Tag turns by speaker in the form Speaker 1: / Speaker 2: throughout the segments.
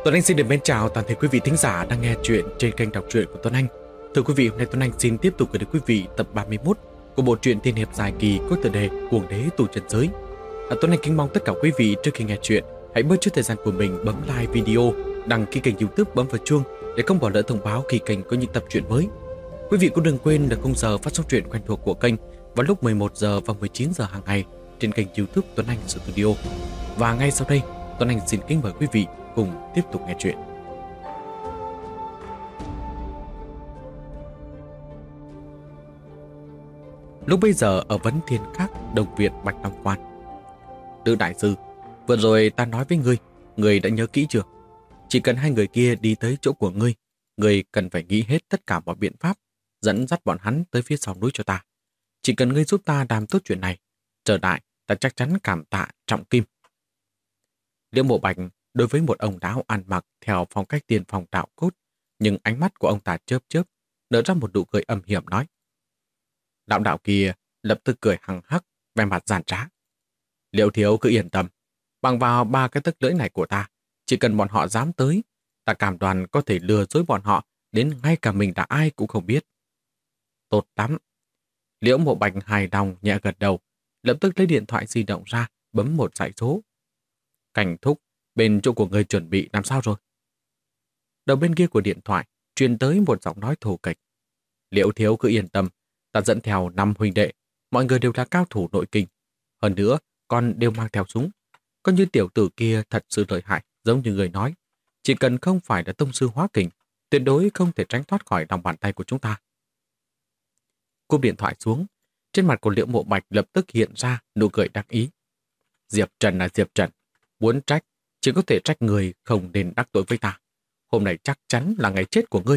Speaker 1: Tuấn Anh xin được mến chào toàn thể quý vị thính giả đang nghe chuyện trên kênh đọc truyện của Tuấn Anh. Thưa quý vị, hôm nay Tuấn Anh xin tiếp tục gửi đến quý vị tập 31 của bộ truyện tiên hiệp dài kỳ có tựa đề Cuồng Đế Tù Trần Giới. Tuấn Anh kính mong tất cả quý vị trước khi nghe chuyện hãy bớt chút thời gian của mình bấm like video, đăng ký kênh YouTube, bấm vào chuông để không bỏ lỡ thông báo khi kênh có những tập truyện mới. Quý vị cũng đừng quên là khung giờ phát sóng truyện quen thuộc của kênh vào lúc 11 giờ và 19 giờ hàng ngày trên kênh YouTube Tuấn Anh Studio. Và ngay sau đây, Tuấn Anh xin kính mời quý vị cùng tiếp tục nghe chuyện. Lúc bây giờ ở Vấn Thiên Các, Đồng Việt, Bạch Long Quan. Lữ đại sư, vừa rồi ta nói với ngươi đã nhớ kỹ chưa? Chỉ cần hai người kia đi tới chỗ của ngươi cần phải nghĩ hết tất cả mọi biện pháp, dẫn dắt bọn hắn tới phía sau núi cho ta. Chỉ cần ngươi giúp ta làm tốt chuyện này, trở lại ta chắc chắn cảm tạ trọng kim. Liễu Mộ Bạch đối với một ông lão ăn mặc theo phong cách tiên phong đạo cốt, nhưng ánh mắt của ông ta chớp chớp, nở ra một nụ cười âm hiểm nói. Lão đạo kia lập tức cười hằng hắc, vẻ mặt giàn trá. Liễu thiếu cứ yên tâm, bằng vào 3 cái tấc lưỡi này của ta, chỉ cần bọn họ dám tới, ta cam đoan có thể lừa dối bọn họ đến ngay cả mình là ai cũng không biết. Tốt lắm. Liễu Mộ Bạch hài lòng nhẹ gật đầu, lập tức lấy điện thoại di động ra, bấm một dãy số. Cảnh thúc, bên chỗ của người chuẩn bị làm sao rồi? Đầu bên kia của điện thoại truyền tới một giọng nói thô kệch. Liễu thiếu cứ yên tâm, ta dẫn theo 5 huynh đệ, mọi người đều là cao thủ nội kinh. Hơn nữa, còn đều mang theo súng. Có như tiểu tử kia thật sự lợi hại, giống như người nói. Chỉ cần không phải là tông sư hóa kình, tuyệt đối không thể tránh thoát khỏi lòng bàn tay của chúng ta. Cúp điện thoại xuống, trên mặt của Liễu Mộ Bạch lập tức hiện ra nụ cười đắc ý. Diệp Trần là Diệp Trần, muốn trách chỉ có thể trách người không nên đắc tội với ta. Hôm nay chắc chắn là ngày chết của ngươi.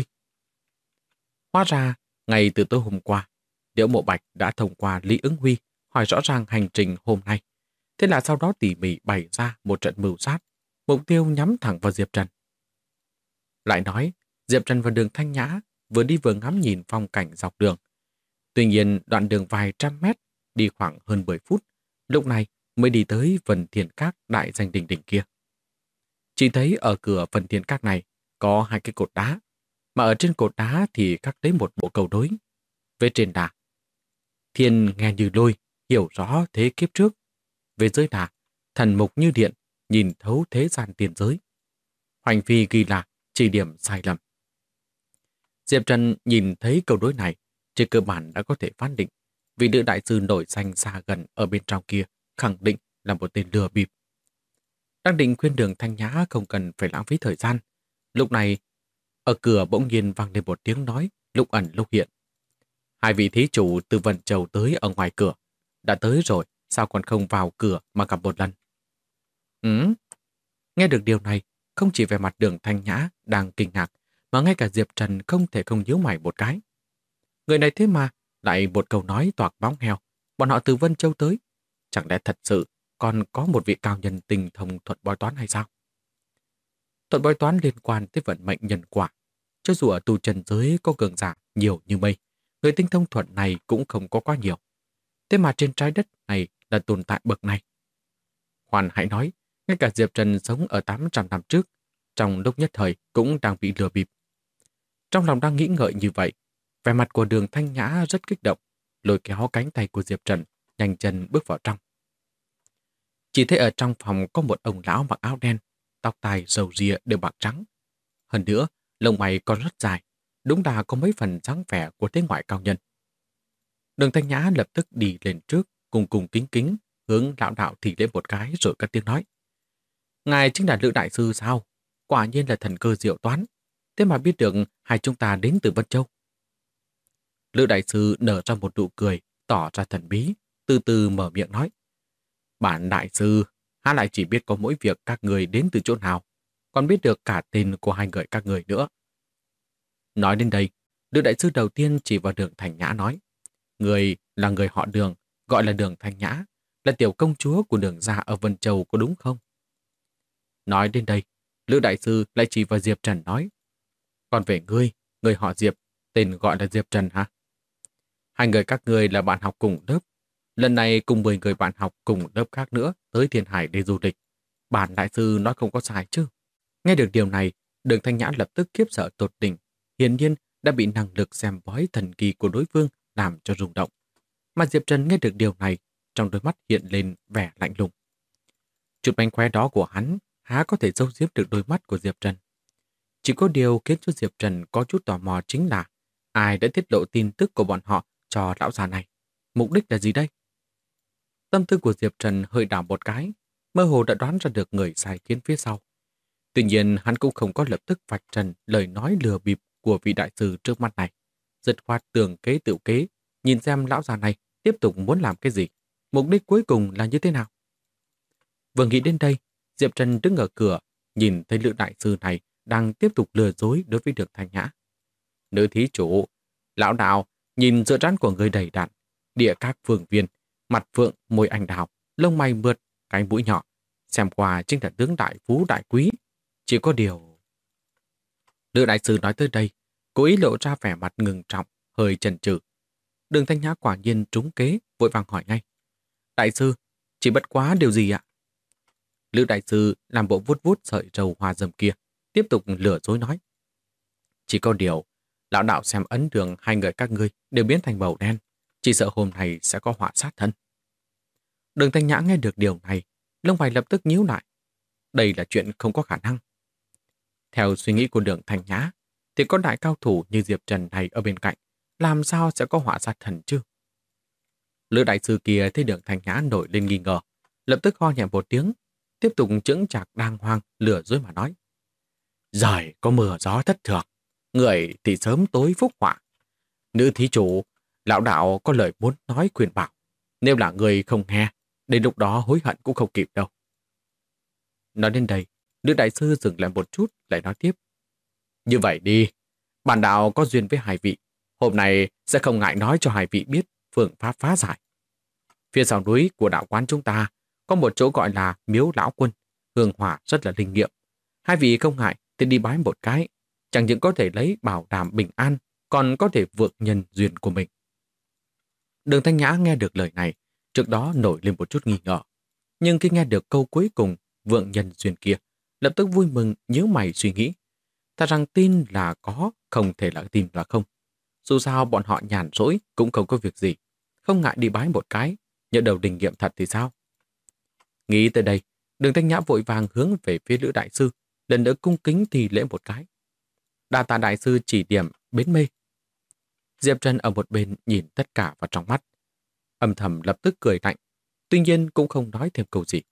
Speaker 1: Hóa ra, ngay từ tối hôm qua, Liễu Mộ Bạch đã thông qua Lý Ứng Huy hỏi rõ ràng hành trình hôm nay. Thế là sau đó tỉ mỉ bày ra một trận mưu sát, mục tiêu nhắm thẳng vào Diệp Trần. Lại nói, Diệp Trần và Đường Thanh Nhã vừa đi vừa ngắm nhìn phong cảnh dọc đường. Tuy nhiên, đoạn đường vài trăm mét, đi khoảng hơn 10 phút, lúc này mới đi tới Vân Thiên Các đại danh đỉnh đỉnh kia. Chỉ thấy ở cửa Vân Thiên Các này có 2 cái cột đá, mà ở trên cột đá thì khắc lấy một bộ câu đối. Về trên là thiên nghe như lôi, hiểu rõ thế kiếp trước. Về dưới là thần mục như điện, nhìn thấu thế gian tiền giới. Hoành phi ghi là chỉ điểm sai lầm. Diệp Trần nhìn thấy câu đối này, trên cơ bản đã có thể phán định vị nữ đại sư nổi danh xa gần ở bên trong kia khẳng định là một tên lừa bịp. Đang định khuyên Đường Thanh Nhã không cần phải lãng phí thời gian. Lúc này, ở cửa bỗng nhiên vang lên một tiếng nói, lúc ẩn lúc hiện. 2 vị thí chủ từ Vân Châu tới ở ngoài cửa. Đã tới rồi, sao còn không vào cửa mà gặp một lần? Nghe được điều này, không chỉ về mặt Đường Thanh Nhã đang kinh ngạc, mà ngay cả Diệp Trần không thể không nhíu mày một cái. Người này thế mà, lại một câu nói toạc bóng heo. Bọn họ từ Vân Châu tới. Chẳng lẽ thật sự còn có một vị cao nhân tinh thông thuật bói toán hay sao? Thuật bói toán liên quan tới vận mệnh nhân quả. Cho dù ở tu trần giới có cường giả nhiều như mây, người tinh thông thuật này cũng không có quá nhiều. Thế mà trên trái đất này là tồn tại bậc này. Hoàn hãy nói, ngay cả Diệp Trần sống ở 800 năm trước, trong lúc nhất thời cũng đang bị lừa bịp. Trong lòng đang nghĩ ngợi như vậy, vẻ mặt của Đường Thanh Nhã rất kích động, lôi kéo cánh tay của Diệp Trần, nhanh chân bước vào trong. Chỉ thấy ở trong phòng có một ông lão mặc áo đen, tóc tai râu ria đều bạc trắng. Hơn nữa, lông mày còn rất dài, đúng là có mấy phần dáng vẻ của thế ngoại cao nhân. Đường Thanh Nhã lập tức đi lên trước, cùng cùng kính kính, hướng lão đạo thì lên một cái rồi cất tiếng nói. Ngài chính là Lữ đại sư sao? Quả nhiên là thần cơ diệu toán. Thế mà biết được hai chúng ta đến từ Vân Châu. Lữ đại sư nở ra một nụ cười, tỏ ra thần bí, từ từ mở miệng nói. Bản đại sư, há lại chỉ biết có mỗi việc các người đến từ chỗ nào, còn biết được cả tên của hai người các người nữa. Nói đến đây, Lữ đại sư đầu tiên chỉ vào Đường Thanh Nhã nói. Người là người họ Đường, gọi là Đường Thanh Nhã, là tiểu công chúa của Đường gia ở Vân Châu có đúng không? Nói đến đây, Lữ đại sư lại chỉ vào Diệp Trần nói. Còn về người họ Diệp, tên gọi là Diệp Trần hả? 2 người các ngươi là bạn học cùng lớp. Lần này cùng 10 người bạn học cùng lớp khác nữa tới Thiên Hải để du lịch. Bản đại sư nói không có sai chứ. Nghe được điều này, Đường Thanh Nhã lập tức khiếp sợ tột đỉnh, hiển nhiên đã bị năng lực xem bói thần kỳ của đối phương làm cho rung động. Mà Diệp Trần nghe được điều này, trong đôi mắt hiện lên vẻ lạnh lùng. Chút mánh khóe đó của hắn há có thể giấu giếm được đôi mắt của Diệp Trần. Chỉ có điều khiến cho Diệp Trần có chút tò mò chính là ai đã tiết lộ tin tức của bọn họ cho lão già này. Mục đích là gì đây? Tâm tư của Diệp Trần hơi đảo một cái, mơ hồ đã đoán ra được người sai khiến phía sau. Tuy nhiên hắn cũng không có lập tức vạch trần lời nói lừa bịp của vị đại sư trước mắt này. Dứt khoát tường kế tự kế, nhìn xem lão già này tiếp tục muốn làm cái gì, mục đích cuối cùng là như thế nào. Vừa nghĩ đến đây, Diệp Trần đứng ở cửa, nhìn thấy Lữ đại sư này đang tiếp tục lừa dối đối với Đường Thanh Nhã. Nữ thí chủ, lão đạo nhìn giữa trán của người đầy đặn, địa các phương viên, mặt phượng, môi anh đào, lông mày mượt, cánh mũi nhỏ, xem qua chính là tướng đại phú đại quý. Chỉ có điều... Lữ đại sư nói tới đây, cố ý lộ ra vẻ mặt ngừng trọng, hơi chần chừ. Đường Thanh Nhã quả nhiên trúng kế, vội vàng hỏi ngay. Đại sư, chỉ bất quá điều gì ạ? Lữ đại sư làm bộ vuốt vuốt sợi râu hoa râm kia, tiếp tục lừa dối nói. Chỉ có điều, lão đạo xem ấn đường hai người các ngươi đều biến thành màu đen, chỉ sợ hôm nay sẽ có họa sát thân. Đường Thanh Nhã nghe được điều này, lông mày lập tức nhíu lại. Đây là chuyện không có khả năng. Theo suy nghĩ của Đường Thanh Nhã, thì có đại cao thủ như Diệp Trần này ở bên cạnh, làm sao sẽ có họa sát thần chứ? Lữ đại sư kia thấy Đường Thanh Nhã nổi lên nghi ngờ, lập tức ho nhẹ một tiếng, tiếp tục chững chạc đàng hoàng lừa dối mà nói. Giời có mưa gió thất thường, người thì sớm tối phúc họa. Nữ thí chủ, lão đạo có lời muốn nói khuyên bảo. Nếu là người không nghe, đến lúc đó hối hận cũng không kịp đâu. Nói đến đây, Lữ đại sư dừng lại một chút, lại nói tiếp. Như vậy đi, bản đạo có duyên với hai vị. Hôm nay sẽ không ngại nói cho hai vị biết phương pháp phá giải. Phía sau núi của đạo quán chúng ta có một chỗ gọi là Miếu Lão Quân, hương hỏa rất là linh nghiệm. Hai vị không ngại thì đi bái một cái, chẳng những có thể lấy bảo đảm bình an, còn có thể vượng nhân duyên của mình. Đường Thanh Nhã nghe được lời này, trước đó nổi lên một chút nghi ngờ. Nhưng khi nghe được câu cuối cùng, vượng nhân duyên kia, lập tức vui mừng nhíu mày suy nghĩ. Thật rằng tin là có, không thể là tin là không. Dù sao bọn họ nhàn rỗi cũng không có việc gì. Không ngại đi bái một cái, nhỡ đầu đình nghiệm thật thì sao? Nghĩ tới đây, Đường Thanh Nhã vội vàng hướng về phía Lữ đại sư, lần nữa cung kính thì lễ một cái. Đa tạ đại sư chỉ điểm bến mê. Diệp Trần ở một bên nhìn tất cả vào trong mắt. Âm thầm lập tức cười lạnh, tuy nhiên cũng không nói thêm câu gì.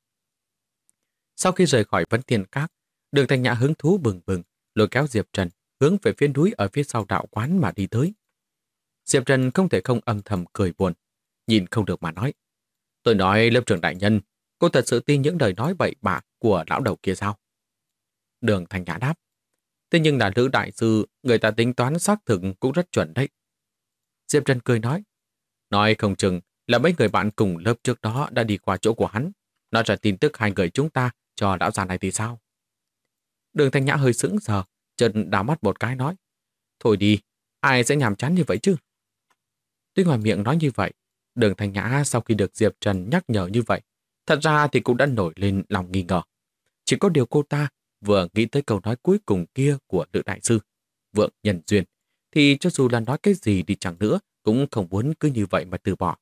Speaker 1: Sau khi rời khỏi Vấn Thiên Các, Đường Thanh Nhã hứng thú bừng bừng, lôi kéo Diệp Trần hướng về phía núi ở phía sau đạo quán mà đi tới. Diệp Trần không thể không âm thầm cười buồn, nhìn không được mà nói. Tôi nói lớp trưởng đại nhân, cô thật sự tin những lời nói bậy bạ của lão đầu kia sao? Đường Thanh Nhã đáp. Thế nhưng là Lữ đại sư, người ta tính toán xác thực cũng rất chuẩn đấy. Diệp Trần cười nói. Nói không chừng là mấy người bạn cùng lớp trước đó đã đi qua chỗ của hắn, nói ra tin tức hai người chúng ta cho lão già này thì sao? Đường Thanh Nhã hơi sững sờ, chợt đảo mắt một cái nói. Thôi đi, ai sẽ nhàm chán như vậy chứ? Tuy ngoài miệng nói như vậy, Đường Thanh Nhã sau khi được Diệp Trần nhắc nhở như vậy, thật ra thì cũng đã nổi lên lòng nghi ngờ. Chỉ có điều cô ta vừa nghĩ tới câu nói cuối cùng kia của Lữ đại sư, vượng nhân duyên, thì cho dù là nói cái gì đi chẳng nữa, cũng không muốn cứ như vậy mà từ bỏ.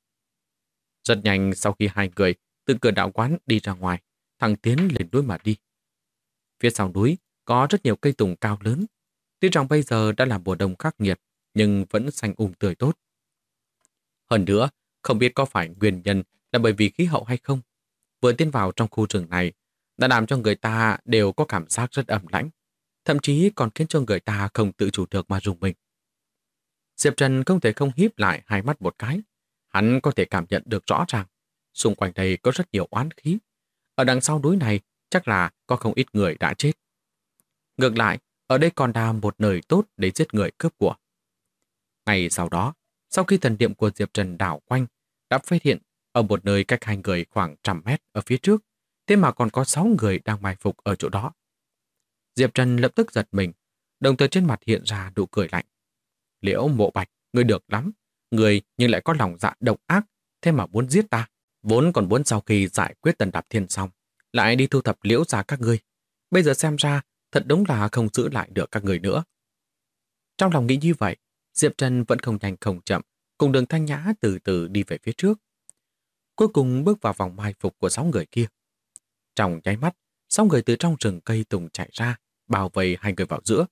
Speaker 1: Rất nhanh sau khi hai người từ cửa đạo quán đi ra ngoài, thằng tiến lên núi mà đi. Phía sau núi có rất nhiều cây tùng cao lớn. Tuy rằng bây giờ đã là mùa đông khắc nghiệt, nhưng vẫn xanh tươi tốt. Hơn nữa, không biết có phải nguyên nhân là bởi vì khí hậu hay không. Vừa tiến vào trong khu rừng này, đã làm cho người ta đều có cảm giác rất ẩm lãnh, thậm chí còn khiến cho người ta không tự chủ được mà rùng mình. Diệp Trần không thể không híp lại hai mắt một cái. Hắn có thể cảm nhận được rõ ràng, xung quanh đây có rất nhiều oán khí. Ở đằng sau núi này chắc là có không ít người đã chết. Ngược lại, ở đây còn là một nơi tốt để giết người cướp của. Ngày sau đó, sau khi thần niệm của Diệp Trần đảo quanh, đã phát hiện ở một nơi cách hai người khoảng 100 mét ở phía trước, thế mà còn có 6 người đang mai phục ở chỗ đó. Diệp Trần lập tức giật mình, đồng thời trên mặt hiện ra nụ cười lạnh. Liễu Mộ Bạch, ngươi được lắm, ngươi nhưng lại có lòng dạ độc ác, thế mà muốn giết ta. Vốn còn muốn sau khi giải quyết Tần Đạp Thiên xong, lại đi thu thập Liễu gia các ngươi. Bây giờ xem ra, thật đúng là không giữ lại được các người nữa. Trong lòng nghĩ như vậy, Diệp Trần vẫn không nhanh không chậm, cùng Đường Thanh Nhã từ từ đi về phía trước. Cuối cùng bước vào vòng mai phục của 6 người kia. Trong nháy mắt, 6 người từ trong rừng cây tùng chạy ra, bao vây hai người vào giữa.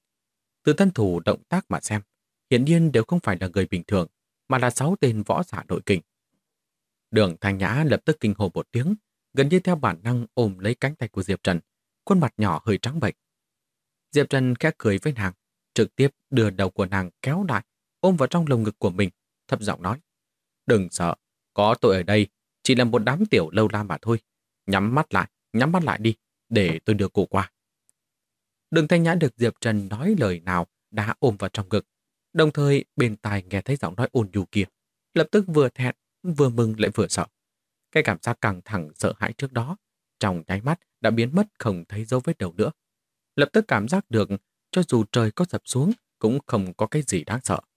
Speaker 1: Từ thân thủ động tác mà xem, hiển nhiên đều không phải là người bình thường, mà là 6 tên võ giả nội kình. Đường Thanh Nhã lập tức kinh hô một tiếng, gần như theo bản năng ôm lấy cánh tay của Diệp Trần, khuôn mặt nhỏ hơi trắng bệch. Diệp Trần khẽ cười với nàng, trực tiếp đưa đầu của nàng kéo lại, ôm vào trong lồng ngực của mình, thấp giọng nói: "Đừng sợ, có tôi ở đây, chỉ là một đám tiểu lâu la mà thôi. Nhắm mắt lại đi, để tôi đưa cô qua." Đường Thanh Nhã được Diệp Trần nói lời nào đã ôm vào trong ngực, đồng thời bên tai nghe thấy giọng nói ôn nhu kia, lập tức vừa thẹn, vừa mừng lại vừa sợ. Cái cảm giác căng thẳng sợ hãi trước đó, trong nháy mắt đã biến mất không thấy dấu vết đâu nữa. Lập tức cảm giác được, cho dù trời có sập xuống, cũng không có cái gì đáng sợ.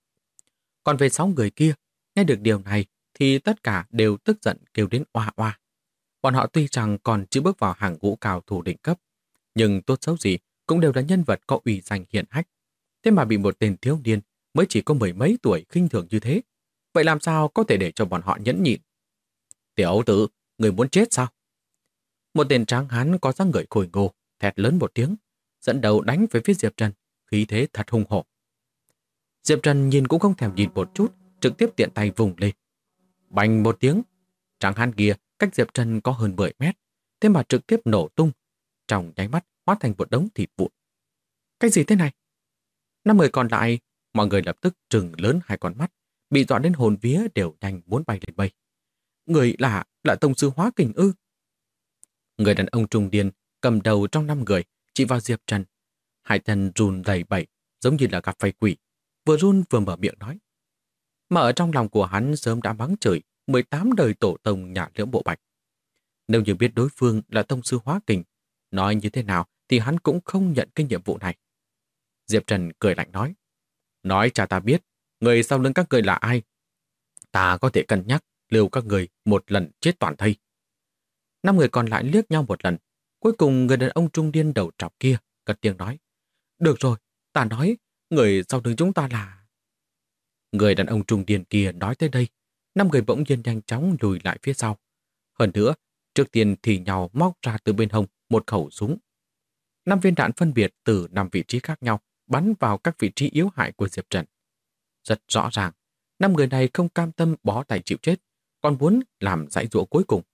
Speaker 1: Còn về 6 người kia, nghe được điều này thì tất cả đều tức giận kêu đến oa oa. Bọn họ tuy rằng còn chưa bước vào hàng ngũ cao thủ đỉnh cấp, nhưng tốt xấu gì cũng đều là nhân vật có uy danh hiển hách. Thế mà bị một tên thiếu niên mới chỉ có mười mấy tuổi khinh thường như thế. Vậy làm sao có thể để cho bọn họ nhẫn nhịn? "Tiểu tử, người muốn chết sao?" Một tên tráng hán có dáng người khôi ngô, thét lớn một tiếng, dẫn đầu đánh về phía Diệp Trần, khí thế thật hung hổ. Diệp Trần nhìn cũng không thèm nhìn một chút, trực tiếp tiện tay vùng lên. Bành một tiếng, tráng hán kia cách Diệp Trần có hơn 10 mét, thế mà trực tiếp nổ tung, trong nháy mắt hóa thành một đống thịt vụn. Cái gì thế này? 5 người còn lại, mọi người lập tức trừng lớn hai con mắt, bị dọa đến hồn vía đều nhanh muốn bay lên mây. Người là tông sư hóa kình ư? Người đàn ông trung niên cầm đầu trong 5 người chỉ vào Diệp Trần. Hai thân run đầy bẩy, giống như là gặp phải quỷ, vừa run vừa mở miệng nói. Mà ở trong lòng của hắn sớm đã mắng chửi 18 đời tổ tông nhà Liễu Bộ Bạch. Nếu như biết đối phương là tông sư hóa kình, nói như thế nào thì hắn cũng không nhận cái nhiệm vụ này. Diệp Trần cười lạnh nói: "Nói cho ta biết, người sau lưng các người là ai? Ta có thể cân nhắc lưu các người một lần chết toàn thây." 5 người còn lại liếc nhau một lần. Cuối cùng người đàn ông trung niên đầu trọc kia cất tiếng nói: "Được rồi, ta nói, người sau lưng chúng ta là..." Người đàn ông trung niên kia nói tới đây, 5 người bỗng nhiên nhanh chóng lùi lại phía sau. Hơn nữa, trước tiên thì nhau móc ra từ bên hông một khẩu súng. 5 viên đạn phân biệt từ 5 vị trí khác nhau bắn vào các vị trí yếu hại của Diệp Trần. Rất rõ ràng, 5 người này không cam tâm bó tay chịu chết, còn muốn làm dãy dụa cuối cùng.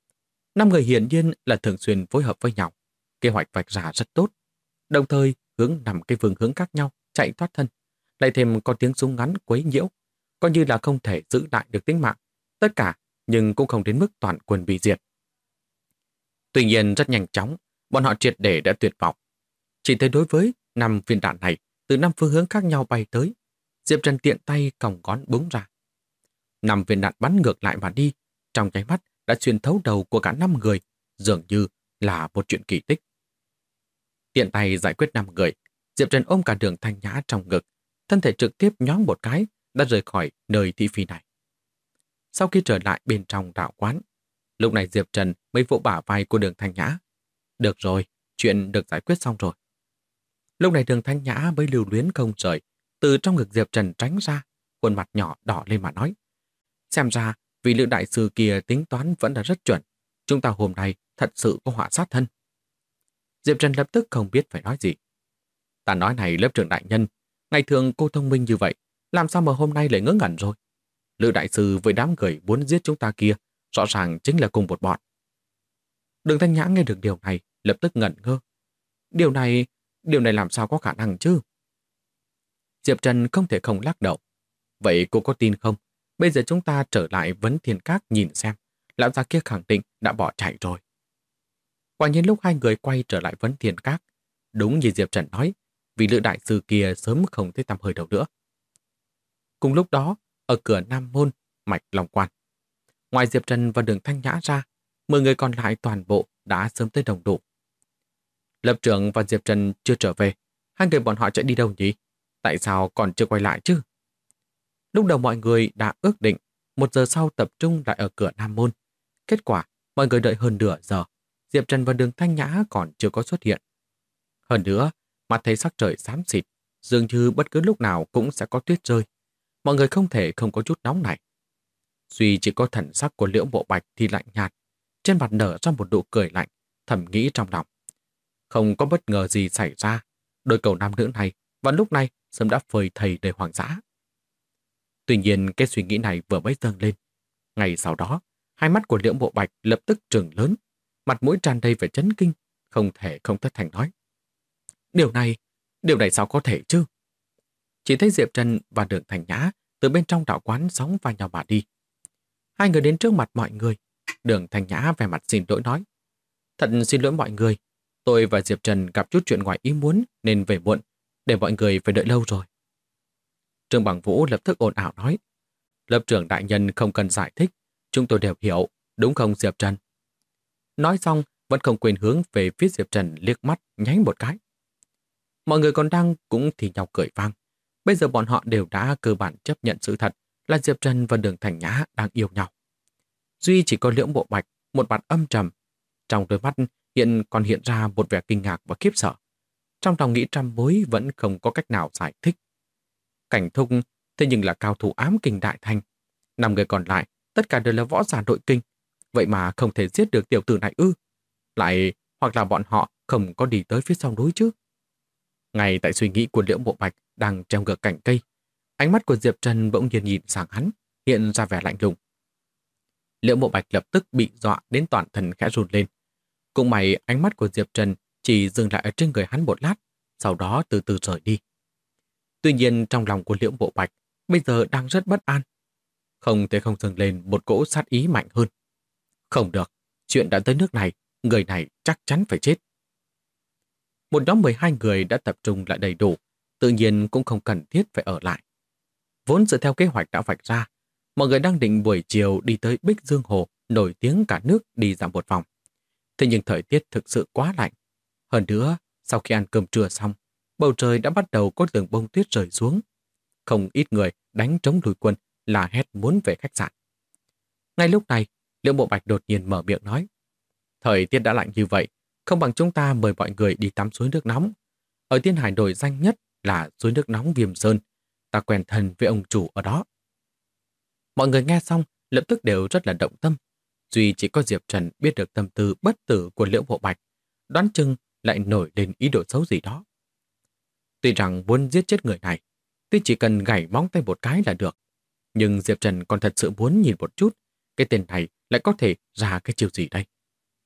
Speaker 1: 5 người hiển nhiên là thường xuyên phối hợp với nhau, kế hoạch vạch ra rất tốt, đồng thời hướng 5 cái phương hướng khác nhau chạy thoát thân, lại thêm có tiếng súng ngắn quấy nhiễu, coi như là không thể giữ lại được tính mạng, tất cả nhưng cũng không đến mức toàn quân bị diệt. Tuy nhiên rất nhanh chóng, bọn họ triệt để đã tuyệt vọng. Chỉ thấy đối với 5 viên đạn này từ 5 phương hướng khác nhau bay tới, Diệp Trần tiện tay còng ngón búng ra. 5 viên đạn bắn ngược lại mà đi, trong nháy mắt đã xuyên thấu đầu của cả 5 người, dường như là một chuyện kỳ tích. Tiện tay giải quyết 5 người, Diệp Trần ôm cả Đường Thanh Nhã trong ngực, thân thể trực tiếp nhoáng một cái, đã rời khỏi nơi thị phi này. Sau khi trở lại bên trong đạo quán, lúc này Diệp Trần mới vỗ bả vai của Đường Thanh Nhã. Được rồi, chuyện được giải quyết xong rồi. Lúc này Đường Thanh Nhã mới lưu luyến không rời, từ trong ngực Diệp Trần tránh ra, khuôn mặt nhỏ đỏ lên mà nói: "Xem ra, vị Lữ đại sư kia tính toán vẫn là rất chuẩn. Chúng ta hôm nay thật sự có họa sát thân." Diệp Trần lập tức không biết phải nói gì. "Ta nói này lớp trưởng đại nhân, ngày thường cô thông minh như vậy, làm sao mà hôm nay lại ngớ ngẩn rồi? Lữ đại sư với đám người muốn giết chúng ta kia, rõ ràng chính là cùng một bọn." Đường Thanh Nhã nghe được điều này, lập tức ngẩn ngơ. Điều này làm sao có khả năng chứ? Diệp Trần không thể không lắc đầu. Vậy cô có tin không? Bây giờ chúng ta trở lại Vấn Thiên Các nhìn xem, lão già kia khẳng định đã bỏ chạy rồi. Quả nhiên lúc hai người quay trở lại Vấn Thiên Các, đúng như Diệp Trần nói, vị Lữ đại sư kia sớm không thấy tăm hơi đâu nữa. Cùng lúc đó, ở cửa Nam Môn, Mạch Long Quan, ngoài Diệp Trần và Đường Thanh Nhã ra, 10 người còn lại toàn bộ đã sớm tới đồng đủ. Lập trưởng và Diệp Trần chưa trở về, hai người bọn họ chạy đi đâu nhỉ? Tại sao còn chưa quay lại chứ? Lúc đầu mọi người đã ước định 1 giờ sau tập trung lại ở cửa Nam Môn. Kết quả, mọi người đợi hơn nửa giờ. Diệp Trần và Đường Thanh Nhã còn chưa có xuất hiện. Hơn nữa, mặt thấy sắc trời xám xịt, dường như bất cứ lúc nào cũng sẽ có tuyết rơi. Mọi người không thể không có chút nóng này. Duy chỉ có thần sắc của Liễu Mộ Bạch thì lạnh nhạt, trên mặt nở ra một nụ cười lạnh, thầm nghĩ trong lòng. Không có bất ngờ gì xảy ra, đôi cầu nam nữ này vào lúc này sớm đã phơi thây đầy hoang dã. Tuy nhiên cái suy nghĩ này vừa mới dâng lên. Ngày sau đó, hai mắt của Liễu Mộ Bạch lập tức trừng lớn, mặt mũi tràn đầy vẻ chấn kinh, không thể không thất thành nói. Điều này sao có thể chứ? Chỉ thấy Diệp Trần và Đường Thanh Nhã từ bên trong đạo quán sóng vai nhau mà đi. Hai người đến trước mặt mọi người. Đường Thanh Nhã vẻ mặt xin lỗi nói. Thật xin lỗi mọi người. Tôi và Diệp Trần gặp chút chuyện ngoài ý muốn nên về muộn, để mọi người phải đợi lâu rồi. Trương Bằng Vũ lập tức ồn ào nói. Lớp trưởng đại nhân không cần giải thích, chúng tôi đều hiểu, đúng không Diệp Trần? Nói xong, vẫn không quên hướng về phía Diệp Trần liếc mắt nháy một cái. Mọi người còn đang cũng thì nhau cười vang. Bây giờ bọn họ đều đã cơ bản chấp nhận sự thật là Diệp Trần và Đường Thanh Nhã đang yêu nhau. Duy chỉ có Liễu Mộ Bạch, một mặt âm trầm. Trong đôi mắt còn hiện ra một vẻ kinh ngạc và khiếp sợ. Trong lòng nghĩ trăm mối vẫn không có cách nào giải thích. Cảnh Thúc thế nhưng là cao thủ ám kình đại thành. 5 người còn lại, tất cả đều là võ giả nội kinh. Vậy mà không thể giết được tiểu tử này ư? Lại hoặc là bọn họ không có đi tới phía sau núi chứ? Ngay tại suy nghĩ của Liễu Mộ Bạch đang treo ngược cành cây, ánh mắt của Diệp Trần bỗng nhiên nhìn sang hắn, hiện ra vẻ lạnh lùng. Liễu Mộ Bạch lập tức bị dọa đến toàn thân khẽ run lên. Cũng may ánh mắt của Diệp Trần chỉ dừng lại ở trên người hắn một lát, sau đó từ từ rời đi. Tuy nhiên trong lòng của Liễu Mộ Bạch bây giờ đang rất bất an. Không thể không dâng lên một cỗ sát ý mạnh hơn. Không được, chuyện đã tới nước này, người này chắc chắn phải chết. Một nhóm 12 người đã tập trung lại đầy đủ, tự nhiên cũng không cần thiết phải ở lại. Vốn dựa theo kế hoạch đã vạch ra, mọi người đang định buổi chiều đi tới Bích Dương Hồ, nổi tiếng cả nước đi dạo một vòng. Thế nhưng thời tiết thực sự quá lạnh. Hơn nữa, sau khi ăn cơm trưa xong, bầu trời đã bắt đầu có từng bông tuyết rơi xuống. Không ít người đánh trống lùi quân là hét muốn về khách sạn. Ngay lúc này, Liễu Mộ Bạch đột nhiên mở miệng nói. Thời tiết đã lạnh như vậy, không bằng chúng ta mời mọi người đi tắm suối nước nóng. Ở Tiên Hải nổi danh nhất là suối nước nóng Viêm Sơn. Ta quen thân với ông chủ ở đó. Mọi người nghe xong, lập tức đều rất là động tâm. Duy chỉ có Diệp Trần biết được tâm tư bất tử của Liễu Mộ Bạch, đoán chừng lại nổi lên ý đồ xấu gì đó. Tuy rằng muốn giết chết người này, tuy chỉ cần gảy móng tay một cái là được, nhưng Diệp Trần còn thật sự muốn nhìn một chút, cái tên này lại có thể ra cái chiêu gì đây.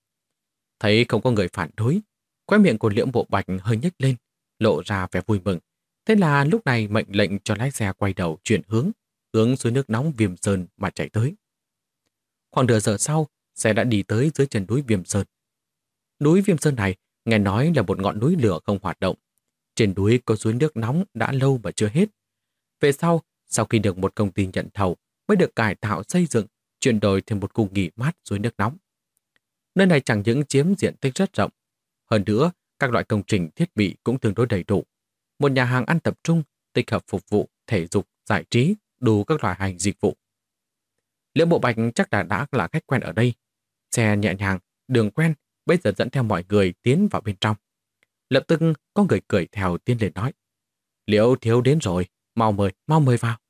Speaker 1: Thấy không có người phản đối, khóe miệng của Liễu Mộ Bạch hơi nhếch lên, lộ ra vẻ vui mừng. Thế là lúc này mệnh lệnh cho lái xe quay đầu chuyển hướng suối nước nóng Viêm Sơn mà chạy tới. Khoảng nửa giờ sau, xe đã đi tới dưới chân núi Viêm Sơn. Núi Viêm Sơn này nghe nói là một ngọn núi lửa không hoạt động. Trên núi có suối nước nóng đã lâu mà chưa hết. Về sau khi được một công ty nhận thầu, mới được cải tạo xây dựng, chuyển đổi thành một khu nghỉ mát suối nước nóng. Nơi này chẳng những chiếm diện tích rất rộng, hơn nữa các loại công trình thiết bị cũng tương đối đầy đủ. Một nhà hàng ăn tập trung, tích hợp phục vụ, thể dục, giải trí, đủ các loại hành dịch vụ. Liễu Mộ Bạch chắc đã là khách quen ở đây. Xe nhẹ nhàng, đường quen, bây giờ dẫn theo mọi người tiến vào bên trong. Lập tức có người cười theo tiến lên nói. Liễu thiếu đến rồi, mau mời vào.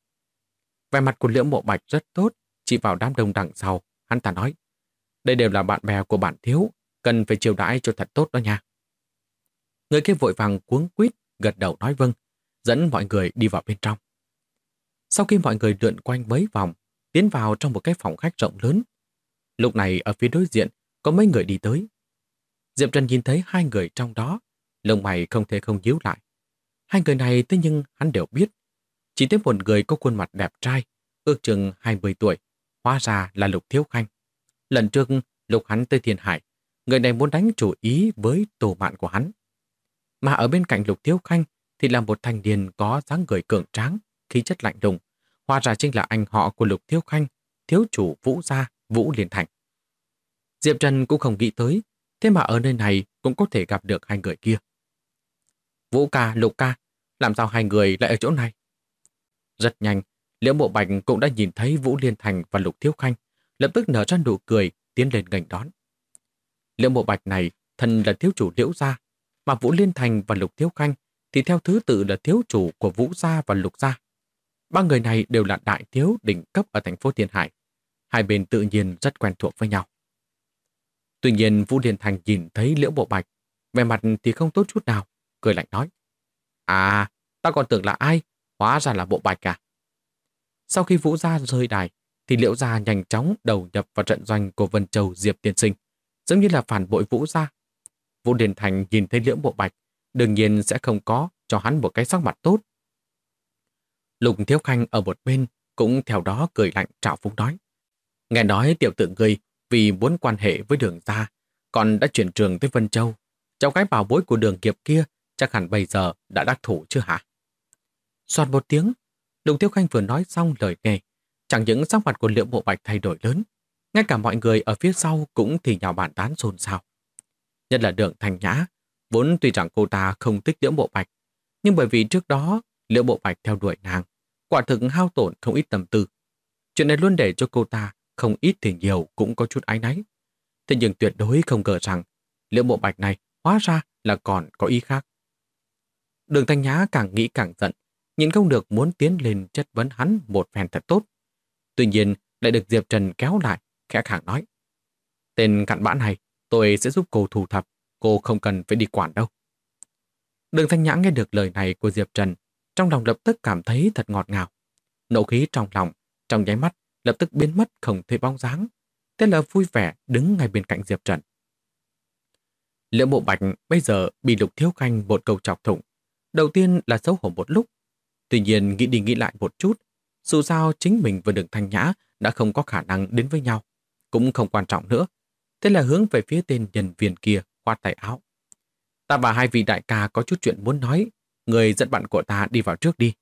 Speaker 1: Vẻ mặt của Liễu Mộ Bạch rất tốt, chỉ vào đám đông đằng sau, hắn ta nói. Đây đều là bạn bè của bản thiếu, cần phải chiều đãi cho thật tốt đó nha. Người kia vội vàng cuống quýt, gật đầu nói vâng, dẫn mọi người đi vào bên trong. Sau khi mọi người lượn quanh mấy vòng, tiến vào trong một cái phòng khách rộng lớn. Lúc này ở phía đối diện có mấy người đi tới. Diệp Trần nhìn thấy hai người trong đó, lông mày không thể không nhíu lại. Hai người này thế nhưng hắn đều biết. Chỉ thấy một người có khuôn mặt đẹp trai, ước chừng 20 tuổi, hóa ra là Lục Thiếu Khanh. Lần trước lúc hắn tới Thiên Hải, người này muốn đánh chủ ý với tổ bạn của hắn. Mà ở bên cạnh Lục Thiếu Khanh thì là một thanh niên có dáng người cường tráng, khí chất lạnh lùng. Hóa ra chính là anh họ của Lục Thiếu Khanh, thiếu chủ Vũ gia, Vũ Liên Thành. Diệp Trần cũng không nghĩ tới, thế mà ở nơi này cũng có thể gặp được hai người kia. Vũ ca, Lục ca, làm sao hai người lại ở chỗ này? Rất nhanh, Liễu Mộ Bạch cũng đã nhìn thấy Vũ Liên Thành và Lục Thiếu Khanh, lập tức nở ra nụ cười, tiến lên nghênh đón. Liễu Mộ Bạch này thân là thiếu chủ Liễu gia, mà Vũ Liên Thành và Lục Thiếu Khanh thì theo thứ tự là thiếu chủ của Vũ gia và Lục gia. Ba người này đều là đại thiếu đỉnh cấp ở thành phố Thiên Hải. Hai bên tự nhiên rất quen thuộc với nhau. Tuy nhiên Vũ Liên Thành nhìn thấy Liễu Mộ Bạch, vẻ mặt thì không tốt chút nào, cười lạnh nói: À, ta còn tưởng là ai, hóa ra là Mộ Bạch à. Sau khi Vũ gia rơi đài, thì Liễu gia nhanh chóng đầu nhập vào trận doanh của Vân Châu Diệp tiên sinh, giống như là phản bội Vũ gia. Vũ Liên Thành nhìn thấy Liễu Mộ Bạch, đương nhiên sẽ không có cho hắn một cái sắc mặt tốt. Lục Thiếu Khanh ở một bên cũng theo đó cười lạnh trào phúng nói: Nghe nói tiểu tử ngươi vì muốn quan hệ với Đường gia, còn đã chuyển trường tới Vân Châu. Cháu gái bảo bối của Đường Kiệp kia chắc hẳn bây giờ đã đắc thủ chưa hả? Soạt một tiếng, Lục Thiếu Khanh vừa nói xong lời này, chẳng những sắc mặt của Liễu Mộ Bạch thay đổi lớn, ngay cả mọi người ở phía sau cũng thì nhào bàn tán xôn xao. Nhất là Đường Thanh Nhã, vốn tuy rằng cô ta không thích Liễu Mộ Bạch, nhưng bởi vì trước đó Liễu Mộ Bạch theo đuổi nàng, quả thực hao tổn không ít tâm tư. Chuyện này luôn để cho cô ta không ít thì nhiều cũng có chút áy náy. Thế nhưng tuyệt đối không ngờ rằng Liễu Mộ Bạch này hóa ra là còn có ý khác. Đường Thanh Nhã càng nghĩ càng giận, nhìn không được muốn tiến lên chất vấn hắn một phen thật tốt. Tuy nhiên lại được Diệp Trần kéo lại, khẽ khàng nói: Tên cặn bã này tôi sẽ giúp cô thu thập, cô không cần phải đi quản đâu. Đường Thanh Nhã nghe được lời này của Diệp Trần, trong lòng lập tức cảm thấy thật ngọt ngào. Nộ khí trong lòng, trong nháy mắt, lập tức biến mất không thấy bóng dáng. Thế là vui vẻ đứng ngay bên cạnh Diệp Trần. Liễu Mộ Bạch bây giờ bị Lục Thiếu Khanh một câu chọc thủng. Đầu tiên là xấu hổ một lúc. Tuy nhiên nghĩ đi nghĩ lại một chút, dù sao chính mình và Đường Thanh Nhã đã không có khả năng đến với nhau, cũng không quan trọng nữa. Thế là hướng về phía tên nhân viên kia khoát tay áo: Ta và hai vị đại ca có chút chuyện muốn nói, người dẫn bạn của ta đi vào trước đi.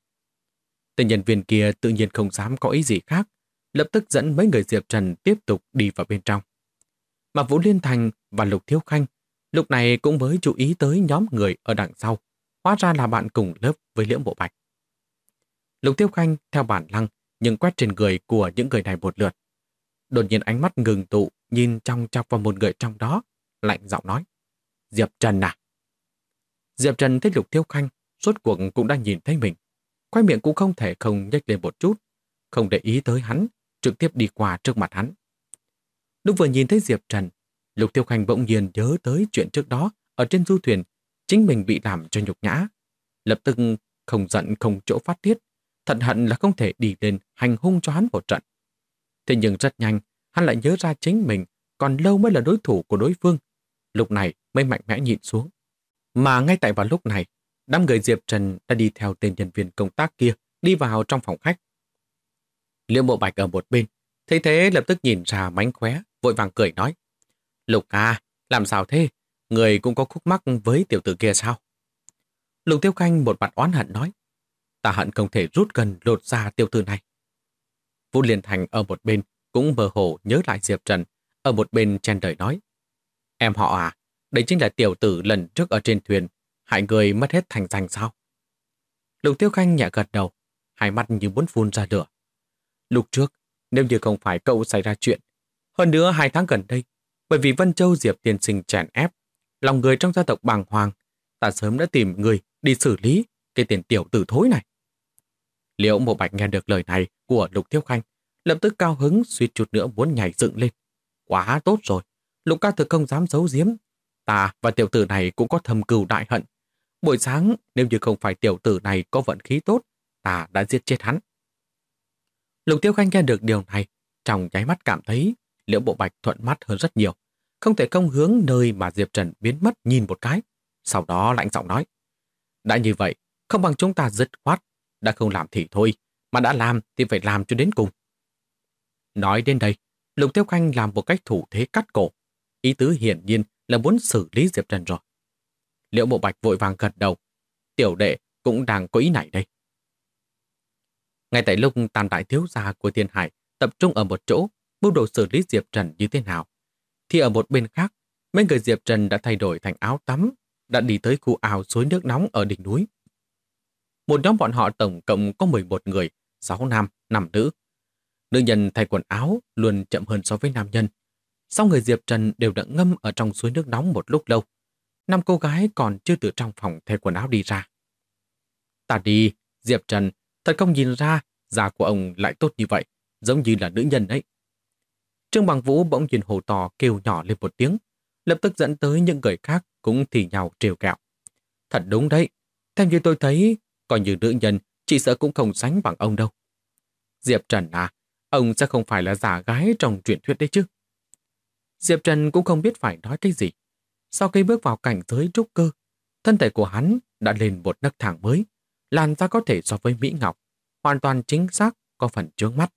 Speaker 1: Tên nhân viên kia tự nhiên không dám có ý gì khác, lập tức dẫn mấy người Diệp Trần tiếp tục đi vào bên trong. Mà Vũ Liên Thành và Lục Thiếu Khanh lúc này cũng mới chú ý tới nhóm người ở đằng sau, hóa ra là bạn cùng lớp với Liễu Mộ Bạch. Lục Thiếu Khanh theo bản năng nhưng quét trên người của những người này một lượt. Đột nhiên ánh mắt ngừng tụ, nhìn trong chọc vào một người trong đó, lạnh giọng nói: Diệp Trần à? Diệp Trần thấy Lục Thiếu Khanh rốt cuộc cũng đang nhìn thấy mình, khoai miệng cũng không thể không nhếch lên một chút, không để ý tới hắn, trực tiếp đi qua trước mặt hắn. Lúc vừa nhìn thấy Diệp Trần, Lục Thiếu Khanh bỗng nhiên nhớ tới chuyện trước đó ở trên du thuyền, chính mình bị làm cho nhục nhã. Lập tức không giận không chỗ phát tiết, thật hận là không thể đi lên hành hung cho hắn một trận. Thế nhưng rất nhanh, hắn lại nhớ ra chính mình còn lâu mới là đối thủ của đối phương. Lúc này mới mạnh mẽ nhịn xuống. Mà ngay tại vào lúc này, đám người Diệp Trần đã đi theo tên nhân viên công tác kia đi vào trong phòng khách. Liễu Mộ Bạch ở một bên, thấy thế lập tức nhìn ra mánh khóe, vội vàng cười nói: Lục à, làm sao thế? Người cũng có khúc mắc với tiểu tử kia sao? Lục Tiêu Khanh một mặt oán hận nói: Ta hận không thể rút gần lột ra tiểu tử này. Vũ Liên Thành ở một bên cũng mơ hồ nhớ lại Diệp Trần, ở một bên chen đời nói: Em họ à, đây chính là tiểu tử lần trước ở trên thuyền, hại người mất hết thành danh sao? Lục Tiêu Khanh nhẹ gật đầu, hai mắt như muốn phun ra lửa. Lúc trước, nếu như không phải cậu xảy ra chuyện, hơn nữa 2 tháng gần đây, bởi vì Vân Châu Diệp tiên sinh chèn ép, lòng người trong gia tộc bàng hoàng, ta sớm đã tìm người đi xử lý cái tiền tiểu tử thối này. Liễu Mộ Bạch nghe được lời này của Lục Thiếu Khanh, lập tức cao hứng suýt chút nữa muốn nhảy dựng lên. Quá tốt rồi, Lục ca thực không dám giấu giếm. Ta và tiểu tử này cũng có thâm cừu đại hận. Buổi sáng, nếu như không phải tiểu tử này có vận khí tốt, ta đã giết chết hắn. Lục Tiêu Khanh nghe được điều này, trong nháy mắt cảm thấy Liễu Mộ Bạch thuận mắt hơn rất nhiều, không thể không hướng nơi mà Diệp Trần biến mất nhìn một cái. Sau đó lạnh giọng nói: Đã như vậy, không bằng chúng ta dứt khoát, đã không làm thì thôi, mà đã làm thì phải làm cho đến cùng. Nói đến đây, Lục Tiêu Khanh làm một cách thủ thế cắt cổ, ý tứ hiển nhiên là muốn xử lý Diệp Trần rồi. Liễu Mộ Bạch vội vàng gật đầu, tiểu đệ cũng đang có ý này đây. Ngay tại lúc tam đại thiếu gia của Thiên Hải tập trung ở một chỗ, mưu đồ xử lý Diệp Trần như thế nào, thì ở một bên khác, mấy người Diệp Trần đã thay đổi thành áo tắm, đã đi tới khu ao suối nước nóng ở đỉnh núi. Một nhóm bọn họ tổng cộng có 11 người, 6 nam, 5 nữ. Nữ nhân thay quần áo luôn chậm hơn so với nam nhân. Sau người Diệp Trần đều đã ngâm ở trong suối nước nóng một lúc lâu. 5 cô gái còn chưa từ trong phòng thay quần áo đi ra. Ta đi, Diệp Trần, thật không nhìn ra da của ông lại tốt như vậy, giống như là nữ nhân ấy. Trương Bằng Vũ bỗng nhiên hô to kêu nhỏ lên một tiếng, lập tức dẫn tới những người khác cũng thì nhau trêu ghẹo. Thật đúng đấy, theo như tôi thấy, coi như nữ nhân, chỉ sợ cũng không sánh bằng ông đâu. Diệp Trần à, ông sẽ không phải là giả gái trong truyền thuyết đấy chứ. Diệp Trần cũng không biết phải nói cái gì. Sau khi bước vào cảnh giới trúc cơ, thân thể của hắn đã lên một nấc thang mới, làn da có thể so với Mỹ Ngọc, hoàn toàn chính xác, có phần chướng mắt.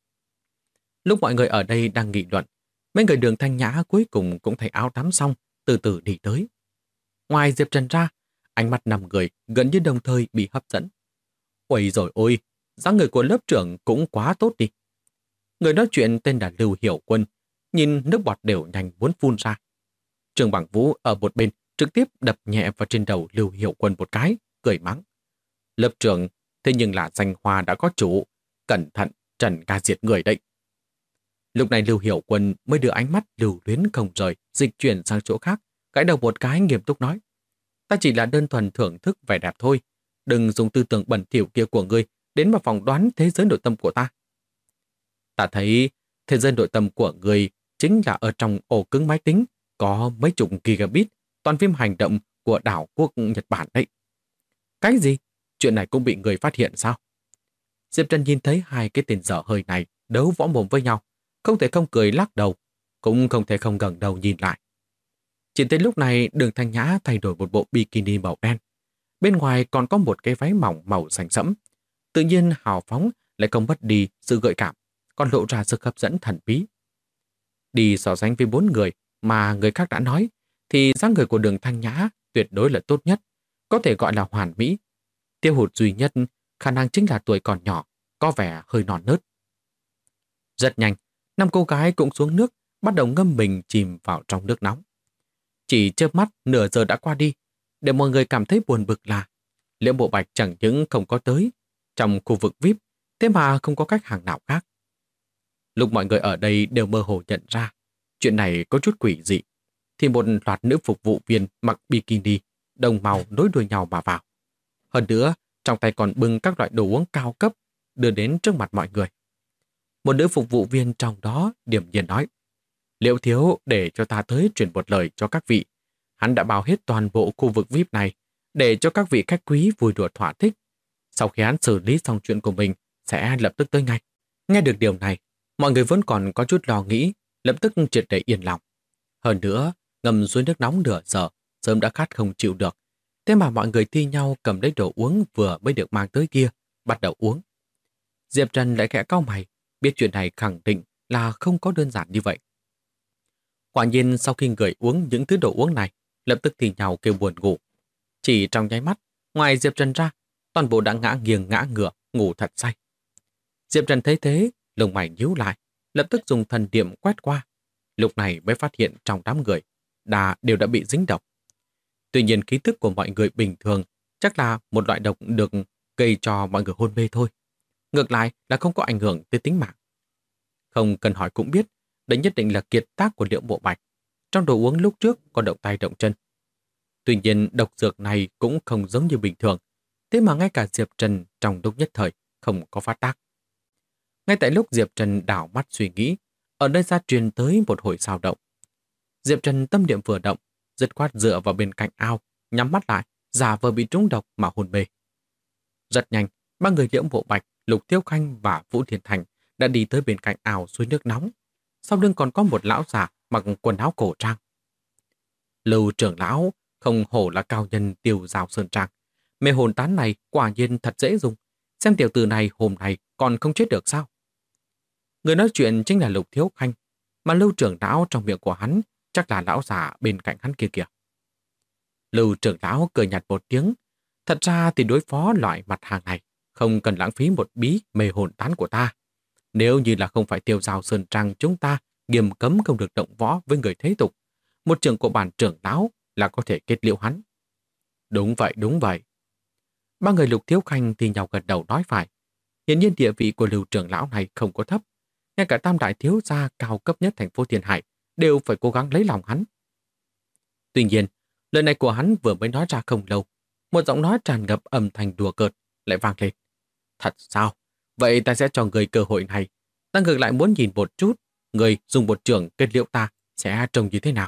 Speaker 1: Lúc mọi người ở đây đang nghị luận, mấy người Đường Thanh Nhã cuối cùng cũng thay áo tắm xong, từ từ đi tới. Ngoài Diệp Trần ra, ánh mắt 5 người gần như đồng thời bị hấp dẫn. Ôi rồi ôi, dáng người của lớp trưởng cũng quá tốt đi. Người nói chuyện tên là Lưu Hiểu Quân, nhìn nước bọt đều nhanh muốn phun ra. Trương Bằng Vũ ở một bên trực tiếp đập nhẹ vào trên đầu Lưu Hiểu Quân một cái, cười mắng. Lớp trưởng, thế nhưng là danh hoa đã có chủ, cẩn thận Trần ca diệt người đấy. Lúc này Lưu Hiểu Quân mới đưa ánh mắt lưu luyến không rời, dịch chuyển sang chỗ khác, gãi đầu một cái nghiêm túc nói. Ta chỉ là đơn thuần thưởng thức vẻ đẹp thôi, đừng dùng tư tưởng bẩn thỉu kia của ngươi đến mà phỏng đoán thế giới nội tâm của ta. Ta thấy thế giới nội tâm của ngươi chính là ở trong ổ cứng máy tính, có mấy chục gigabit, toàn phim hành động của đảo quốc Nhật Bản đấy. Cái gì? Chuyện này cũng bị người phát hiện sao? Diệp Trần nhìn thấy hai cái tên dở hơi này đấu võ mồm với nhau, không thể không cười lắc đầu, cũng không thể không ngẩng đầu nhìn lại. Chỉ tới lúc này Đường Thanh Nhã thay đổi một bộ bikini màu đen. Bên ngoài còn có một cái váy mỏng màu xanh sẫm. Tự nhiên hào phóng lại không mất đi sự gợi cảm, còn lộ ra sức hấp dẫn thần bí. Đi so sánh với 4 người mà người khác đã nói, thì dáng người của Đường Thanh Nhã tuyệt đối là tốt nhất, có thể gọi là hoàn mỹ. Tiêu hụt duy nhất khả năng chính là tuổi còn nhỏ, có vẻ hơi non nớt. Rất nhanh, 5 cô gái cũng xuống nước, bắt đầu ngâm mình chìm vào trong nước nóng. Chỉ chớp mắt nửa giờ đã qua đi, để mọi người cảm thấy buồn bực là Liễu Bộ Bạch chẳng những không có tới trong khu vực VIP, thế mà không có khách hàng nào khác. Lúc mọi người ở đây đều mơ hồ nhận ra chuyện này có chút quỷ dị, thì một loạt nữ phục vụ viên mặc bikini đồng màu nối đuôi nhau mà vào. Hơn nữa, trong tay còn bưng các loại đồ uống cao cấp đưa đến trước mặt mọi người. Một nữ phục vụ viên trong đó điềm nhiên nói: Liễu thiếu để cho ta tới truyền một lời cho các vị. Hắn đã bao hết toàn bộ khu vực VIP này để cho các vị khách quý vui đùa thỏa thích. Sau khi hắn xử lý xong chuyện của mình, sẽ lập tức tới ngay. Nghe được điều này, mọi người vẫn còn có chút lo nghĩ, lập tức triệt để yên lòng. Hơn nữa, ngâm suối nước nóng nửa giờ, sớm đã khát không chịu được. Thế mà mọi người thi nhau cầm lấy đồ uống vừa mới được mang tới kia, bắt đầu uống. Diệp Trần lại khẽ cau mày, biết chuyện này khẳng định là không có đơn giản như vậy. Quả nhiên sau khi người uống những thứ đồ uống này, lập tức thì nhau kêu buồn ngủ. Chỉ trong nháy mắt, ngoài Diệp Trần ra, toàn bộ đã ngã nghiêng ngã ngửa, ngủ thật say. Diệp Trần thấy thế, lông mày nhíu lại, lập tức dùng thần niệm quét qua. Lúc này mới phát hiện trong đám người, đều đã bị dính độc. Tuy nhiên khí thức của mọi người bình thường chắc là một loại độc được gây cho mọi người hôn mê thôi. Ngược lại là không có ảnh hưởng tới tính mạng. Không cần hỏi cũng biết, đây nhất định là kiệt tác của Liễu Bộ Bạch. Trong đồ uống lúc trước có động tay động chân. Tuy nhiên độc dược này cũng không giống như bình thường. Thế mà ngay cả Diệp Trần trong lúc nhất thời không có phát tác. Ngay tại lúc Diệp Trần đảo mắt suy nghĩ, ở nơi xa truyền tới một hồi xào động. Diệp Trần tâm niệm vừa động, dứt khoát dựa vào bên cạnh ao, nhắm mắt lại, giả vờ bị trúng độc mà hôn mê. Rất nhanh, ba người Liễu Bộ Bạch, Lục Tiêu Khanh và Vũ Thiên Thành đã đi tới bên cạnh ao suối nước nóng. Sau lưng còn có một lão già mặc quần áo cổ trang. Lưu trưởng lão không hổ là cao nhân Tiêu Giao Sơn Trang. Mê hồn tán này quả nhiên thật dễ dùng. Xem tiểu tử này hôm nay còn không chết được sao? Người nói chuyện chính là Lục Thiếu Khanh, mà Lưu trưởng lão trong miệng của hắn chắc là lão già bên cạnh hắn kia kìa. Lưu trưởng lão cười nhạt một tiếng. Thật ra thì đối phó loại mặt hàng này không cần lãng phí một bí mê hồn tán của ta. Nếu như là không phải Tiêu Giao Sơn Trang chúng ta nghiêm cấm không được động võ với người thế tục, một trưởng của bản trưởng lão là có thể kết liễu hắn. Đúng vậy, đúng vậy. Ba người Lục Thiếu Khanh thì nhau gật đầu nói phải. Hiển nhiên địa vị của Lưu trưởng lão này không có thấp. Ngay cả tam đại thiếu gia cao cấp nhất thành phố Thiên Hải đều phải cố gắng lấy lòng hắn. Tuy nhiên, lời này của hắn vừa mới nói ra không lâu, một giọng nói tràn ngập âm thanh đùa cợt lại vang lên. Thật sao? Vậy ta sẽ cho người cơ hội này. Ta ngược lại muốn nhìn một chút, người dùng một trường kết liễu ta sẽ trông như thế nào.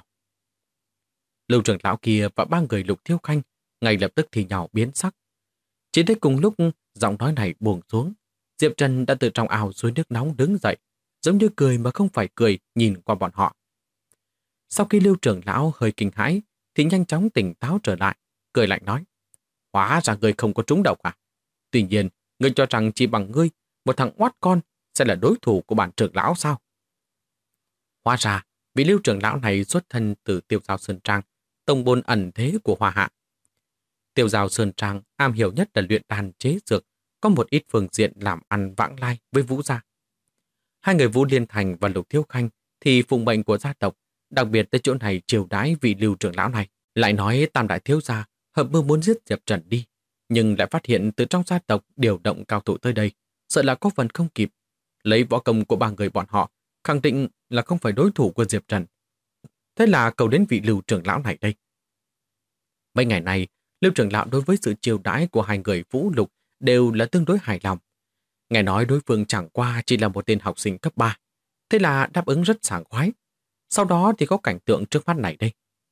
Speaker 1: Lưu trưởng lão kia và ba người Lục Thiếu Khanh ngay lập tức thì nhỏ biến sắc. Chỉ thấy cùng lúc giọng nói này buông xuống, Diệp Trần đã từ trong ao suối nước nóng đứng dậy, giống như cười mà không phải cười nhìn qua bọn họ. Sau khi Lưu trưởng lão hơi kinh hãi, thì nhanh chóng tỉnh táo trở lại, cười lạnh nói: Hóa ra ngươi không có trúng độc à? Tuy nhiên, ngươi cho rằng chỉ bằng ngươi, một thằng oát con sẽ là đối thủ của bản trưởng lão sao? Hóa ra, vị Lưu trưởng lão này xuất thân từ Tiêu Giao Sơn Trang, tông môn ẩn thế của Hoa Hạ. Tiêu Giao Sơn Trang am hiểu nhất là luyện đan chế dược, có một ít phương diện làm ăn vãng lai với Vũ gia. Hai người Vũ Liên Thành và Lục Thiếu Khanh thì phụng mệnh của gia tộc, đặc biệt tới chỗ này chiều đãi vị Lưu trưởng lão này, lại nói Tam đại thiếu gia hợp mưu muốn giết Diệp Trần đi, nhưng lại phát hiện từ trong gia tộc điều động cao thủ tới đây, sợ là có phần không kịp. Lấy võ công của ba người bọn họ, khẳng định là không phải đối thủ của Diệp Trần. Thế là cầu đến vị Lưu trưởng lão này đây. Mấy ngày này, Lưu trưởng lão đối với sự chiều đãi của hai người Vũ Lục đều là tương đối hài lòng. Nghe nói đối phương chẳng qua chỉ là một tên học sinh cấp 3, thế là đáp ứng rất sảng khoái. Sau đó thì có cảnh tượng trước mắt này đây.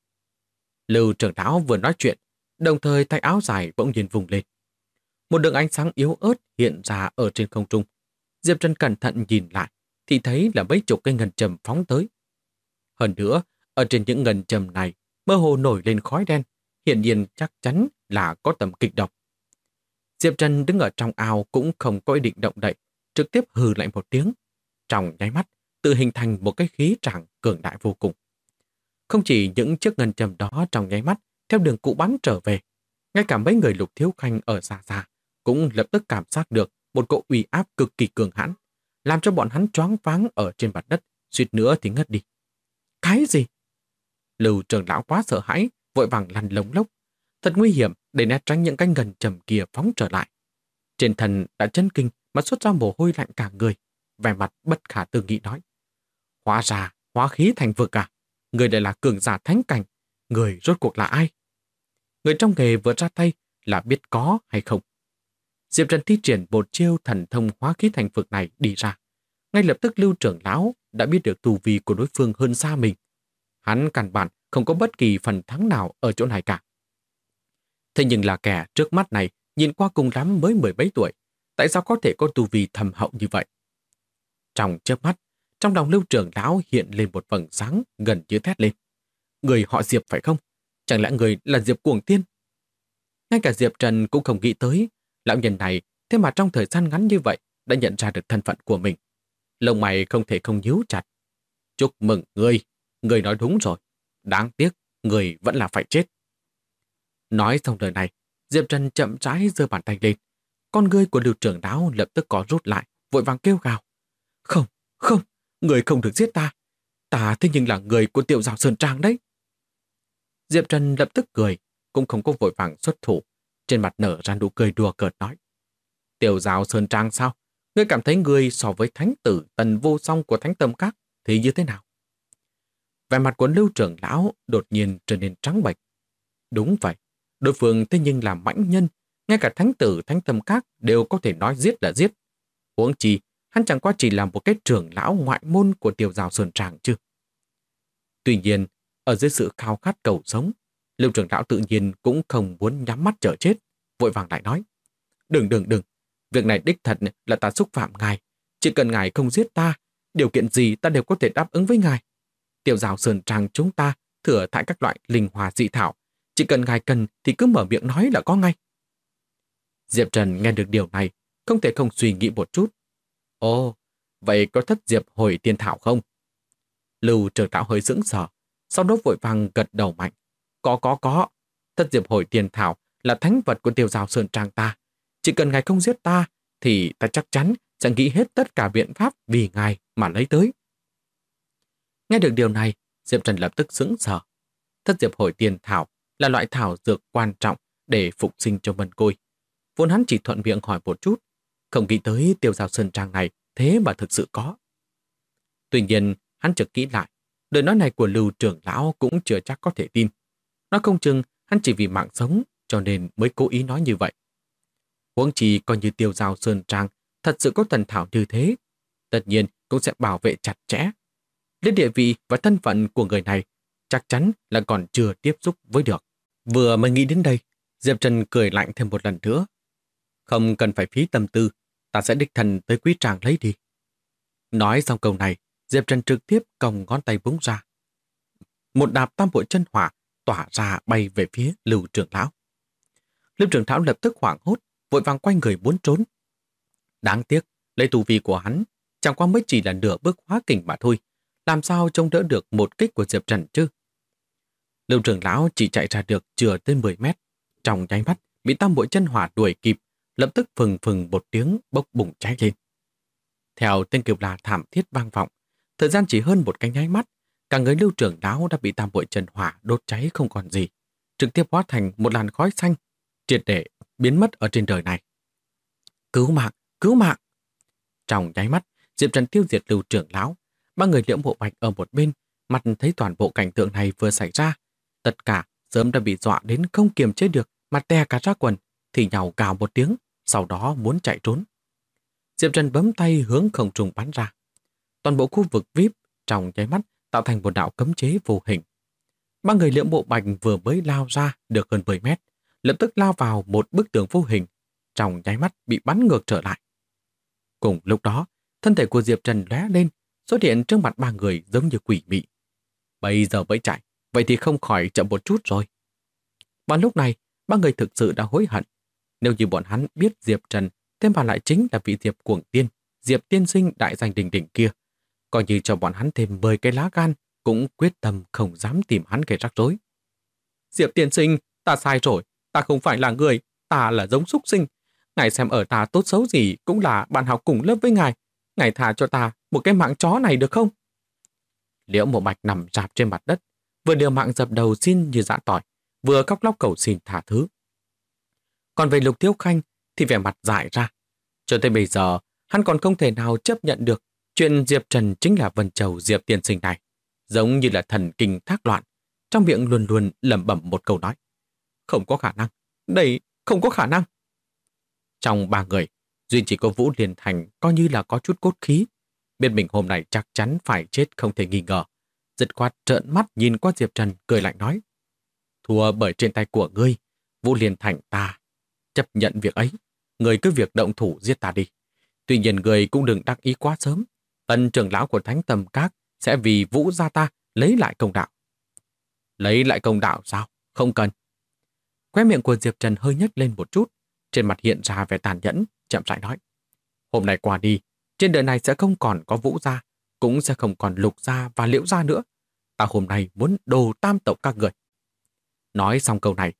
Speaker 1: Lưu trưởng lão vừa nói chuyện, đồng thời tay áo dài bỗng nhiên vùng lên. Một đường ánh sáng yếu ớt hiện ra ở trên không trung. Diệp Trần cẩn thận nhìn lại, thì thấy là mấy chục cây ngân châm phóng tới. Hơn nữa, ở trên những ngân châm này, mơ hồ nổi lên khói đen, hiển nhiên chắc chắn là có tầm kịch độc. Diệp Trần đứng ở trong ao cũng không có ý định động đậy, trực tiếp hừ lại một tiếng. Trong nháy mắt, tự hình thành một cái khí tràng cường đại vô cùng. Không chỉ những chiếc ngân châm đó trong nháy mắt theo đường cũ bắn trở về, ngay cả mấy người Lục Thiếu Khanh ở xa xa cũng lập tức cảm giác được một cỗ uy áp cực kỳ cường hãn, làm cho bọn hắn choáng váng ở trên mặt đất, suýt nữa thì ngất đi. Cái gì? Lưu trưởng lão quá sợ hãi, vội vàng lăn lống lốc. Thật nguy hiểm để né tránh những cái ngân châm kia phóng trở lại. Trên thân đã chấn kinh mà xuất ra mồ hôi lạnh cả người, vẻ mặt bất khả tư nghị nói: Hóa ra, hóa khí thành vực à? Người đây là cường giả thánh cảnh, người rốt cuộc là ai? Người trong nghề vừa ra tay là biết có hay không? Diệp Trần thi triển một chiêu thần thông hóa khí thành vực này đi ra. Ngay lập tức Lưu trưởng lão đã biết được tu vi của đối phương hơn xa mình. Hắn căn bản không có bất kỳ phần thắng nào ở chỗ này cả. Thế nhưng là kẻ trước mắt này nhìn qua cùng lắm mới 10 mấy tuổi, tại sao có thể có tu vi thầm hậu như vậy? Trong chớp mắt, trong lòng Lưu trưởng lão hiện lên một vầng sáng gần như thét lên. Người họ Diệp phải không? Chẳng lẽ người là Diệp Cuồng Tiên? Ngay cả Diệp Trần cũng không nghĩ tới, lão nhân này thế mà trong thời gian ngắn như vậy đã nhận ra được thân phận của mình. Lông mày không thể không nhíu chặt. Chúc mừng ngươi nói đúng rồi. Đáng tiếc, ngươi vẫn là phải chết. Nói xong lời này, Diệp Trần chậm rãi giơ bàn tay lên. Con ngươi của Lưu trưởng lão lập tức có rút lại, vội vàng kêu gào. Không, không, người không được giết ta. Ta thế nhưng là người của Tiểu Giao Sơn Trang đấy. Diệp Trần lập tức cười, cũng không có vội vàng xuất thủ. Trên mặt nở ra nụ cười đùa cợt nói: Tiểu Giao Sơn Trang sao? Ngươi cảm thấy ngươi so với thánh tử Tần Vô Song của Thánh Tâm Các thì như thế nào? Vẻ mặt của Lưu trưởng lão đột nhiên trở nên trắng bệch. Đúng vậy, đối phương thế nhưng là mãnh nhân, ngay cả thánh tử Thánh Tâm Các đều có thể nói giết là giết. Huống chi, hắn chẳng qua chỉ là một cái trưởng lão ngoại môn của Tiểu Giao Sơn Trang chứ. Tuy nhiên, ở dưới sự khao khát cầu sống, Lưu trưởng lão tự nhiên cũng không muốn nhắm mắt chờ chết, vội vàng lại nói: Đừng, việc này đích thật là ta xúc phạm ngài. Chỉ cần ngài không giết ta, điều kiện gì ta đều có thể đáp ứng với ngài. Tiểu Giao Sơn Trang chúng ta thừa thãi các loại linh hoa dị thảo, chỉ cần ngài cần thì cứ mở miệng nói là có ngay. Diệp Trần nghe được điều này, không thể không suy nghĩ một chút. Ồ, vậy có thất diệp hồi tiên thảo không? Lưu trưởng lão hơi sững sờ, sau đó vội vàng gật đầu mạnh. Có. Thất diệp hồi tiên thảo là thánh vật của Tiểu Giao Sơn Trang ta. Chỉ cần ngài không giết ta, thì ta chắc chắn sẽ nghĩ hết tất cả biện pháp vì ngài mà lấy tới. Nghe được điều này, Diệp Trần lập tức sững sờ. Thất diệp hồi tiên thảo là loại thảo dược quan trọng để phục sinh cho Mân Côi. Vốn hắn chỉ thuận miệng hỏi một chút, không nghĩ tới Tiểu Giao Sơn Trang này thế mà thực sự có. Tuy nhiên, hắn chợt nghĩ lại, Lời nói này của Lưu trưởng lão cũng chưa chắc có thể tin. Nói không chừng hắn chỉ vì mạng sống cho nên mới cố ý nói như vậy. Huống chi coi như Tiêu Giao Sơn Trang thật sự có thần thảo như thế, tất nhiên cũng sẽ bảo vệ chặt chẽ. Đến địa vị và thân phận của người này chắc chắn là còn chưa tiếp xúc với được. Vừa mới nghĩ đến đây, Diệp Trần cười lạnh thêm một lần nữa. Không cần phải phí tâm tư, ta sẽ đích thân tới quý tràng lấy đi. Nói xong câu này, Diệp Trần trực tiếp còng ngón tay búng ra. Một đạp tam bội chân hỏa tỏa ra bay về phía Lưu trưởng lão. Lưu trưởng lão lập tức hoảng hốt, vội vàng quay người muốn trốn. Đáng tiếc, lấy tu vi của hắn, chẳng qua mới chỉ là nửa bước hóa kình mà thôi. Làm sao trông đỡ được một kích của Diệp Trần chứ? Lưu trưởng lão chỉ chạy ra được chưa tới 10 mét. Trong nháy mắt, bị tam bội chân hỏa đuổi kịp, lập tức phừng phừng một tiếng bốc bùng cháy lên. Theo tên kêu la thảm thiết vang vọng, thời gian chỉ hơn một cái nháy mắt, cả người Lưu trưởng lão đã bị tam bội chân hỏa đốt cháy không còn gì, trực tiếp hóa thành một làn khói xanh, triệt để biến mất ở trên đời này. Cứu mạng, cứu mạng! Trong nháy mắt, Diệp Trần tiêu diệt Lưu trưởng lão, ba người Liễu Mộ Bạch ở một bên, mặt thấy toàn bộ cảnh tượng này vừa xảy ra, tất cả sớm đã bị dọa đến không kiềm chế được, mặt tè cả ra quần, thì nhào gào một tiếng, sau đó muốn chạy trốn. Diệp Trần bấm tay hướng không trung bắn ra. Toàn bộ khu vực VIP trong nháy mắt tạo thành một đạo cấm chế vô hình. Ba người Liễu Mộ Bạch vừa mới lao ra được hơn 10 mét, lập tức lao vào một bức tường vô hình, trong nháy mắt bị bắn ngược trở lại. Cùng lúc đó, thân thể của Diệp Trần lóe lên, xuất hiện trước mặt ba người giống như quỷ mị. Bây giờ mới chạy, vậy thì không khỏi chậm một chút rồi. Và lúc này, ba người thực sự đã hối hận. Nếu như bọn hắn biết Diệp Trần, thêm vào lại chính là vị Diệp Cuồng Tiên, Diệp Tiên Sinh đại danh đỉnh đỉnh kia, coi như cho bọn hắn thêm 10 cái lá gan, cũng quyết tâm không dám tìm hắn gây rắc rối. Diệp Tiên Sinh, ta sai rồi, ta không phải là người, ta là giống súc sinh. Ngài xem ở ta tốt xấu gì cũng là bạn học cùng lớp với ngài. Ngài thả cho ta một cái mạng chó này được không? Liễu Mộ Bạch nằm rạp trên mặt đất, vừa liều mạng dập đầu xin như dã tỏi, vừa khóc lóc cầu xin thả thứ. Còn về Lục Thiếu Khanh thì vẻ mặt dại ra. Cho tới bây giờ, hắn còn không thể nào chấp nhận được chuyện Diệp Trần chính là Vân Châu Diệp Tiên Sinh này, giống như là thần kinh thác loạn, trong miệng luôn luôn lẩm bẩm một câu nói. Không có khả năng, đây không có khả năng. Trong ba người, duy chỉ có Vũ Liên Thành coi như là có chút cốt khí, biết mình hôm nay chắc chắn phải chết không thể nghi ngờ. Dứt khoát trợn mắt nhìn qua Diệp Trần cười lạnh nói. Thua bởi trên tay của ngươi, Vũ Liên Thành ta chấp nhận việc ấy, ngươi cứ việc động thủ giết ta đi. Tuy nhiên ngươi cũng đừng đắc ý quá sớm, tân trưởng lão của Thánh Tầm Các sẽ vì Vũ gia ta lấy lại công đạo. Lấy lại công đạo sao? Không cần. Khóe miệng của Diệp Trần hơi nhếch lên một chút, trên mặt hiện ra vẻ tàn nhẫn, chậm rãi nói. Hôm nay qua đi, trên đời này sẽ không còn có Vũ gia, cũng sẽ không còn Lục gia và Liễu gia nữa. Ta hôm nay muốn đồ tam tộc các người. Nói xong câu này,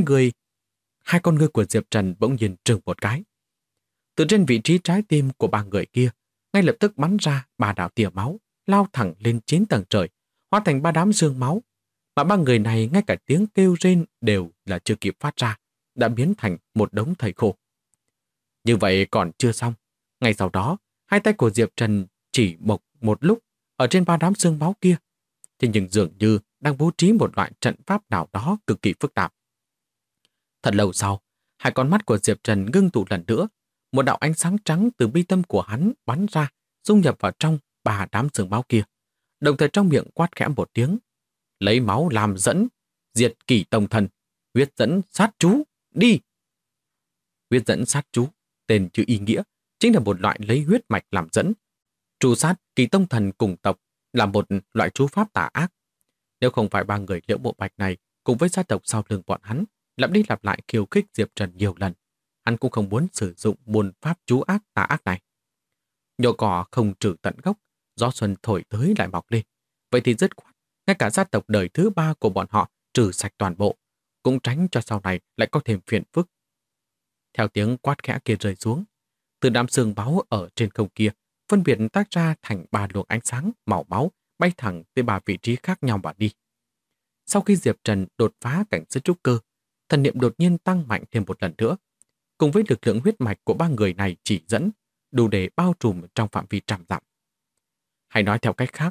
Speaker 1: hai con ngươi của Diệp Trần bỗng nhiên trừng một cái. Từ trên vị trí trái tim của ba người kia, ngay lập tức bắn ra ba đạo tia máu, lao thẳng lên 9 tầng trời, hóa thành ba đám sương máu. Mà ba người này ngay cả tiếng kêu rên đều là chưa kịp phát ra, đã biến thành một đống thây khô. Như vậy còn chưa xong. Ngay sau đó, hai tay của Diệp Trần chỉ mộc một lúc ở trên ba đám sương máu kia. Thế nhưng dường như đang bố trí một loại trận pháp nào đó cực kỳ phức tạp. Thật lâu sau, hai con mắt của Diệp Trần ngưng tụ lần nữa. Một đạo ánh sáng trắng từ bi tâm của hắn bắn ra, dung nhập vào trong ba đám sương máu kia. Đồng thời trong miệng quát khẽ một tiếng. Lấy máu làm dẫn, diệt kỷ tông thần, huyết dẫn sát chú, đi! Huyết dẫn sát chú, tên chữ ý nghĩa, chính là một loại lấy huyết mạch làm dẫn. Trù sát kỳ tông thần cùng tộc là một loại chú pháp tà ác. Nếu không phải ba người Liễu Mộ Bạch này cùng với gia tộc sau lưng bọn hắn lặp đi lặp lại khiêu khích Diệp Trần nhiều lần, hắn cũng không muốn sử dụng môn pháp chú ác tà ác này. Nhổ cỏ không trừ tận gốc, gió xuân thổi tới lại mọc lên. Vậy thì dứt khoát, ngay cả gia tộc đời thứ ba của bọn họ trừ sạch toàn bộ, cũng tránh cho sau này lại có thêm phiền phức. Theo tiếng quát khẽ kia rơi xuống, từ đám sương máu ở trên không kia phân biệt tách ra thành ba luồng ánh sáng màu máu bay thẳng tới ba vị trí khác nhau mà đi. Sau khi Diệp Trần đột phá cảnh giới trúc cơ, thần niệm đột nhiên tăng mạnh thêm một lần nữa. Cùng với lực lượng huyết mạch của ba người này chỉ dẫn, đủ để bao trùm trong phạm vi trăm dặm. Hay nói theo cách khác,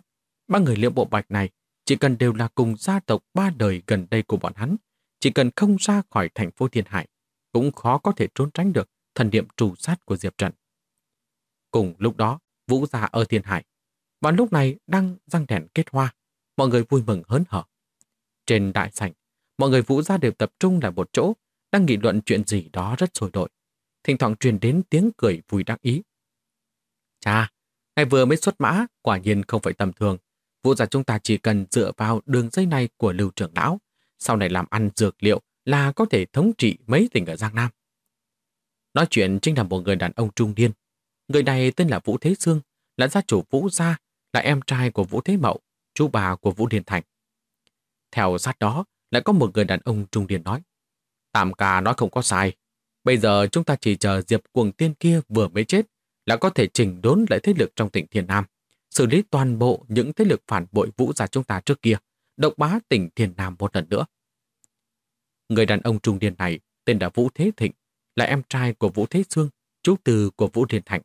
Speaker 1: Ba người Liễu Bộ Bạch này chỉ cần đều là cùng gia tộc ba đời gần đây của bọn hắn, chỉ cần không ra khỏi thành phố Thiên Hải, cũng khó có thể trốn tránh được thần niệm trù sát của Diệp Trần. Cùng lúc đó, Vũ gia ở Thiên Hải, và lúc này đang răng đèn kết hoa, mọi người vui mừng hớn hở. Trên đại sảnh, mọi người Vũ gia đều tập trung lại một chỗ, đang nghị luận chuyện gì đó rất sôi nổi. Thỉnh thoảng truyền đến tiếng cười vui đắc ý. Chà, ngày vừa mới xuất mã, quả nhiên không phải tầm thường. Vũ gia chúng ta chỉ cần dựa vào đường dây này của Lưu trưởng lão, sau này làm ăn dược liệu là có thể thống trị mấy tỉnh ở Giang Nam. Nói chuyện chính là một người đàn ông trung niên. Người này tên là Vũ Thế Sương, là gia chủ Vũ gia, là em trai của Vũ Thế Mậu, chú bà của Vũ Điền Thành. Theo sát đó, lại có một người đàn ông trung niên nói. Tam ca nói không có sai. Bây giờ chúng ta chỉ chờ Diệp Cuồng Tiên kia vừa mới chết là có thể chỉnh đốn lại thế lực trong tỉnh Thiên Nam, xử lý toàn bộ những thế lực phản bội Vũ gia chúng ta trước kia, độc bá tỉnh Thiên Nam một lần nữa. Người đàn ông trung niên này tên là Vũ Thế Thịnh, là em trai của Vũ Thế Sương, chú từ của Vũ Điền Thành.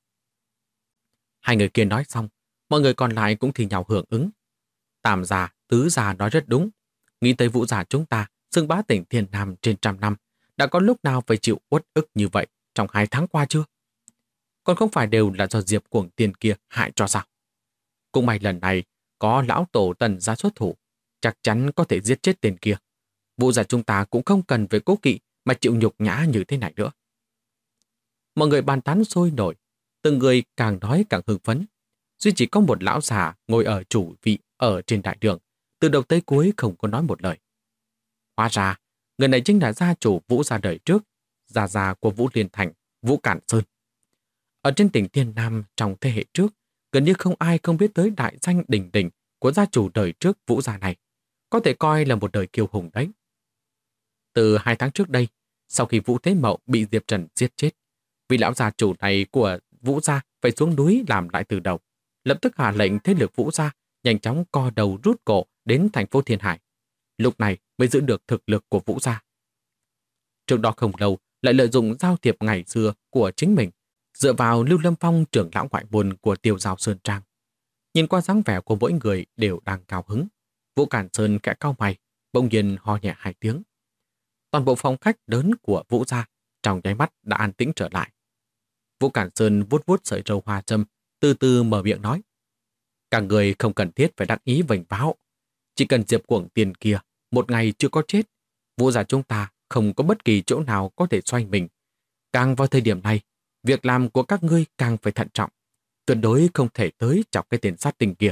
Speaker 1: Hai người kia nói xong, mọi người còn lại cũng thì nhau hưởng ứng. Tam gia, tứ gia nói rất đúng. Nghĩ tới Vũ gia chúng ta xưng bá tỉnh Thiên Nam trên 100 năm, đã có lúc nào phải chịu uất ức như vậy trong 2 tháng qua chưa? Còn không phải đều là do Diệp Cuồng Tiên kia hại cho sao? Cũng may lần này có lão tổ Tần ra xuất thủ, chắc chắn có thể giết chết tên kia. Vũ gia chúng ta cũng không cần phải cố kỵ mà chịu nhục nhã như thế này nữa. Mọi người bàn tán sôi nổi, từng người càng nói càng hưng phấn. Duy chỉ có một lão già ngồi ở chủ vị ở trên đại đường, từ đầu tới cuối không có nói một lời. Hóa ra, người này chính là gia chủ Vũ gia đời trước, gia của Vũ Liên Thành, Vũ Cản Sơn. Ở trên tỉnh Thiên Nam trong thế hệ trước, gần như không ai không biết tới đại danh đỉnh đỉnh của gia chủ đời trước Vũ gia này. Có thể coi là một đời kiêu hùng đấy. Từ 2 tháng trước đây, sau khi Vũ Thế Mậu bị Diệp Trần giết chết, vị lão gia chủ này của Vũ gia phải xuống núi làm lại từ đầu, lập tức hạ lệnh thế lực Vũ gia nhanh chóng co đầu rút cổ đến thành phố Thiên Hải. Lúc này mới giữ được thực lực của Vũ gia. Trước đó không lâu, lại lợi dụng giao thiệp ngày xưa của chính mình, dựa vào Lưu Lâm Phong trưởng lão ngoại môn của Tiêu Giao Sơn Trang. Nhìn qua dáng vẻ của mỗi người đều đang cao hứng, Vũ Cản Sơn khẽ cau mày, bỗng nhiên ho nhẹ 2 tiếng. Toàn bộ phòng khách lớn của Vũ gia trong nháy mắt đã an tĩnh trở lại. Vũ Cản Sơn vuốt vuốt sợi râu hoa châm, từ từ mở miệng nói. Các người không cần thiết phải đắc ý vênh váo. Chỉ cần Diệp Cuồng Tiên kia một ngày chưa có chết, Vũ gia chúng ta không có bất kỳ chỗ nào có thể xoay mình. Càng vào thời điểm này, việc làm của các ngươi càng phải thận trọng, tuyệt đối không thể tới chọc cái tên sát tinh kia.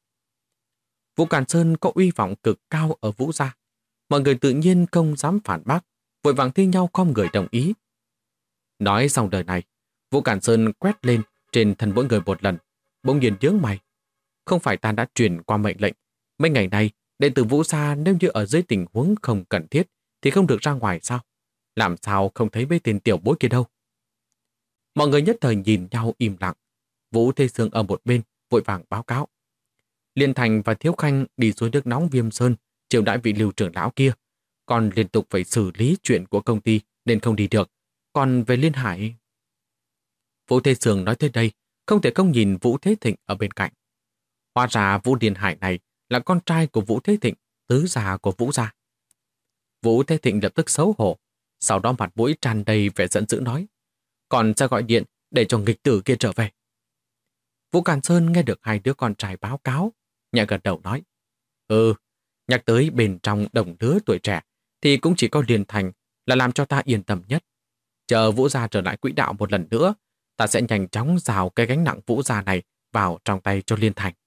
Speaker 1: Vũ Cản Sơn có uy vọng cực cao ở Vũ gia. Mọi người tự nhiên không dám phản bác, vội vàng thi nhau khom người đồng ý. Nói xong đời này, Vũ Cản Sơn quét lên trên thân mỗi người một lần, bỗng nhiên nhướng mày. Không phải ta đã truyền qua mệnh lệnh, mấy ngày nay, đệ tử Vũ gia nếu như ở dưới tình huống không cần thiết thì không được ra ngoài sao? Làm sao không thấy mấy tên tiểu bối kia đâu? Mọi người nhất thời nhìn nhau im lặng. Vũ Thế Sương ở một bên, vội vàng báo cáo. Liên Thành và Thiếu Khanh đi xuống nước nóng Viêm Sơn, chiều đãi vị Lưu trưởng lão kia, còn liên tục phải xử lý chuyện của công ty nên không đi được. Còn về Liên Hải... Vũ Thế Sương nói tới đây, không thể không nhìn Vũ Thế Thịnh ở bên cạnh. Hóa ra Vũ Liên Hải này là con trai của Vũ Thế Thịnh, tứ gia của Vũ gia. Vũ Thế Thịnh lập tức xấu hổ, sau đó mặt mũi tràn đầy vẻ giận dữ nói, còn sẽ gọi điện để cho nghịch tử kia trở về. Vũ Cản Sơn nghe được 2 đứa con trai báo cáo, nhẹ gật đầu nói, nhắc tới bên trong đồng lứa tuổi trẻ thì cũng chỉ có Liên Thành là làm cho ta yên tâm nhất. Chờ Vũ gia trở lại quỹ đạo một lần nữa, ta sẽ nhanh chóng rào cái gánh nặng Vũ gia này vào trong tay cho Liên Thành.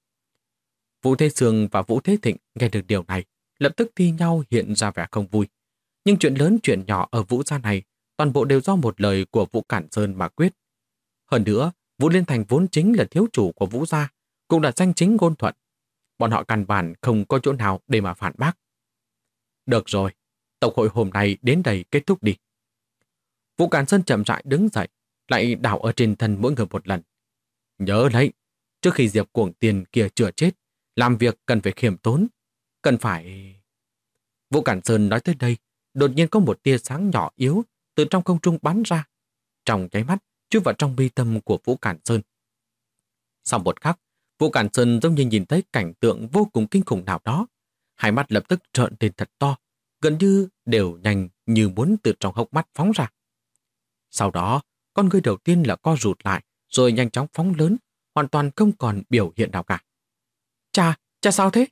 Speaker 1: Vũ Thế Sương và Vũ Thế Thịnh nghe được điều này, lập tức thi nhau hiện ra vẻ không vui. Nhưng chuyện lớn chuyện nhỏ ở Vũ gia này, toàn bộ đều do một lời của Vũ Cản Sơn mà quyết. Hơn nữa, Vũ Liên Thành vốn chính là thiếu chủ của Vũ gia, cũng là danh chính ngôn thuận. Bọn họ căn bản không có chỗ nào để mà phản bác. Được rồi, tộc hội hôm nay đến đây kết thúc đi. Vũ Cản Sơn chậm rãi đứng dậy, lại đảo ở trên thân mỗi người một lần. Nhớ lấy, trước khi Diệp Cuồng Tiên kia chưa chết, làm việc cần phải khiêm tốn, cần phải... Vũ Cản Sơn nói tới đây, đột nhiên có một tia sáng nhỏ yếu từ trong không trung bắn ra. Trong nháy mắt, chui vào trong mi tâm của Vũ Cản Sơn. Sau một khắc, Vũ Cản Sơn giống như nhìn thấy cảnh tượng vô cùng kinh khủng nào đó. Hai mắt lập tức trợn lên thật to, gần như đều nhanh như muốn từ trong hốc mắt phóng ra. Sau đó, con ngươi đầu tiên là co rụt lại, rồi nhanh chóng phóng lớn, hoàn toàn không còn biểu hiện nào cả. Cha sao thế?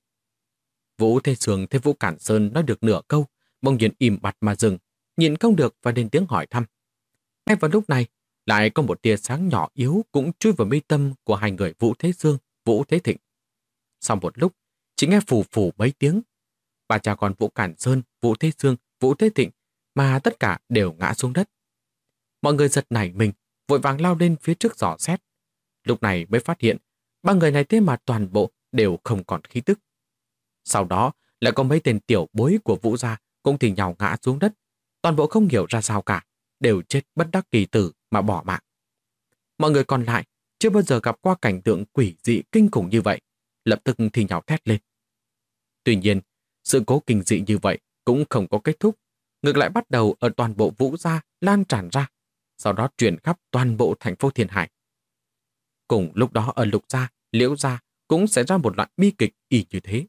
Speaker 1: Vũ Thế Sương thấy Vũ Cản Sơn nói được nửa câu, bỗng nhiên im bặt mà dừng, nhìn không được và lên tiếng hỏi thăm. Ngay vào lúc này, lại có một tia sáng nhỏ yếu cũng chui vào mi tâm của hai người Vũ Thế Sương, Vũ Thế Thịnh. Sau một lúc, chỉ nghe phù phù mấy tiếng. Ba cha con Vũ Cản Sơn, Vũ Thế Sương, Vũ Thế Thịnh mà tất cả đều ngã xuống đất. Mọi người giật nảy mình, vội vàng lao lên phía trước dò xét. Lúc này mới phát hiện, ba người này thế mà toàn bộ đều không còn khí tức. Sau đó lại có mấy tên tiểu bối của Vũ gia cũng thì nhào ngã xuống đất. Toàn bộ không hiểu ra sao cả, đều chết bất đắc kỳ tử mà bỏ mạng. Mọi người còn lại chưa bao giờ gặp qua cảnh tượng quỷ dị kinh khủng như vậy, lập tức thì nhào thét lên. Tuy nhiên, sự cố kinh dị như vậy cũng không có kết thúc, ngược lại bắt đầu ở toàn bộ Vũ gia lan tràn ra, sau đó truyền khắp toàn bộ thành phố Thiên Hải. Cùng lúc đó ở Lục gia, Liễu gia cũng xảy ra một loạt bi kịch y như thế.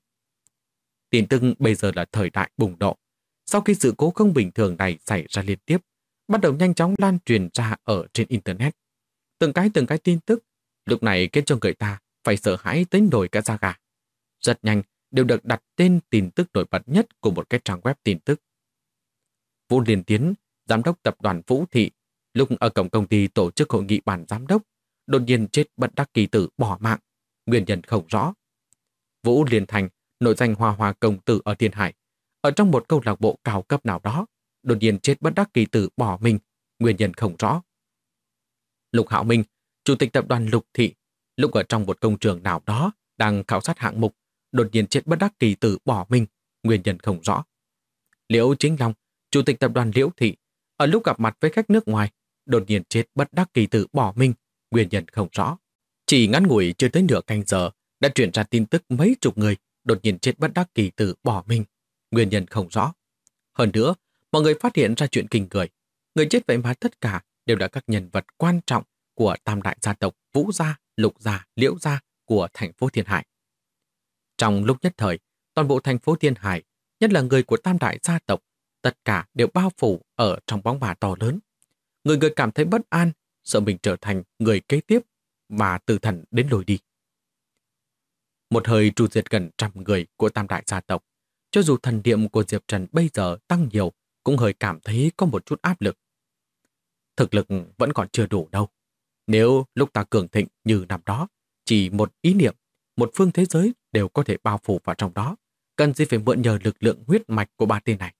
Speaker 1: Tin tức bây giờ là thời đại bùng nổ. Sau khi sự cố không bình thường này xảy ra liên tiếp, bắt đầu nhanh chóng lan truyền ra ở trên Internet. Từng cái tin tức, lúc này khiến cho người ta phải sợ hãi tới nổi cả da gà. Rất nhanh đều được đặt tên tin tức nổi bật nhất của một cái trang web tin tức. Vũ Liên Tiến, giám đốc tập đoàn Vũ Thị, lúc ở cổng công ty tổ chức hội nghị ban giám đốc, đột nhiên chết bất đắc kỳ tử bỏ mạng, nguyên nhân không rõ. Vũ Liên Thành, nổi danh hoa hoa công tử ở Thiên Hải, ở trong một câu lạc bộ cao cấp nào đó, đột nhiên chết bất đắc kỳ tử bỏ mình, nguyên nhân không rõ. Lục Hạo Minh, chủ tịch tập đoàn Lục Thị, lúc ở trong một công trường nào đó đang khảo sát hạng mục, đột nhiên chết bất đắc kỳ tử bỏ mình, nguyên nhân không rõ. Liễu Chính Long, chủ tịch tập đoàn Liễu Thị, ở lúc gặp mặt với khách nước ngoài, đột nhiên chết bất đắc kỳ tử bỏ mình, nguyên nhân không rõ. Chỉ ngắn ngủi chưa tới nửa canh giờ đã truyền ra tin tức mấy chục người đột nhiên chết bất đắc kỳ tử bỏ mình, nguyên nhân không rõ. Hơn nữa, mọi người phát hiện ra chuyện kinh người chết vậy mà tất cả đều là các nhân vật quan trọng của tam đại gia tộc Vũ gia, Lục gia, Liễu gia của thành phố Thiên Hải. Trong lúc nhất thời, toàn bộ thành phố Thiên Hải, nhất là người của tam đại gia tộc, tất cả đều bao phủ ở trong bóng ma to lớn. Người cảm thấy bất an, sợ mình trở thành người kế tiếp mà từ thần đến lùi đi. Một hơi tru diệt gần 100 người của tam đại gia tộc, cho dù thần niệm của Diệp Trần bây giờ tăng nhiều, cũng hơi cảm thấy có một chút áp lực. Thực lực vẫn còn chưa đủ đâu. Nếu lúc ta cường thịnh như năm đó, chỉ một ý niệm, một phương thế giới đều có thể bao phủ vào trong đó, cần gì phải mượn nhờ lực lượng huyết mạch của ba tên này.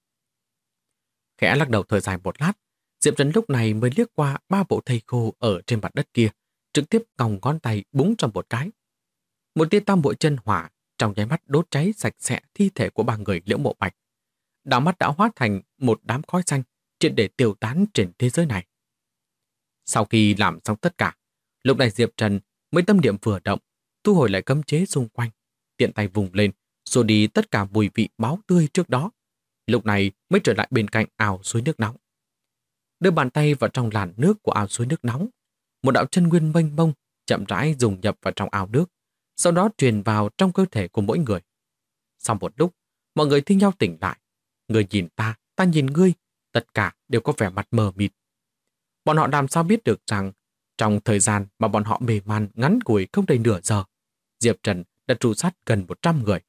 Speaker 1: Khẽ lắc đầu thời dài một lát, Diệp Trần lúc này mới liếc qua ba bộ thây khô ở trên mặt đất kia, trực tiếp còng ngón tay búng trong một cái. Một tia tam bội chân hỏa trong nháy mắt đốt cháy sạch sẽ thi thể của ba người Liễu Mộ Bạch. Đạo mắt đã hóa thành một đám khói xanh triệt để tiêu tán trên thế giới này. Sau khi làm xong tất cả, lúc này Diệp Trần mới tâm niệm vừa động, thu hồi lại cấm chế xung quanh, tiện tay vùng lên, rồi đi tất cả mùi vị máu tươi trước đó. Lúc này mới trở lại bên cạnh ao suối nước nóng. Đưa bàn tay vào trong làn nước của ao suối nước nóng, một đạo chân nguyên mênh mông chậm rãi dùng nhập vào trong ao nước, sau đó truyền vào trong cơ thể của mỗi người. Sau một lúc, mọi người thi nhau tỉnh lại. Người nhìn ta nhìn ngươi, tất cả đều có vẻ mặt mờ mịt. Bọn họ làm sao biết được rằng trong thời gian mà bọn họ mê man ngắn ngủi không đầy nửa giờ, Diệp Trần đã tru sát gần 100 người.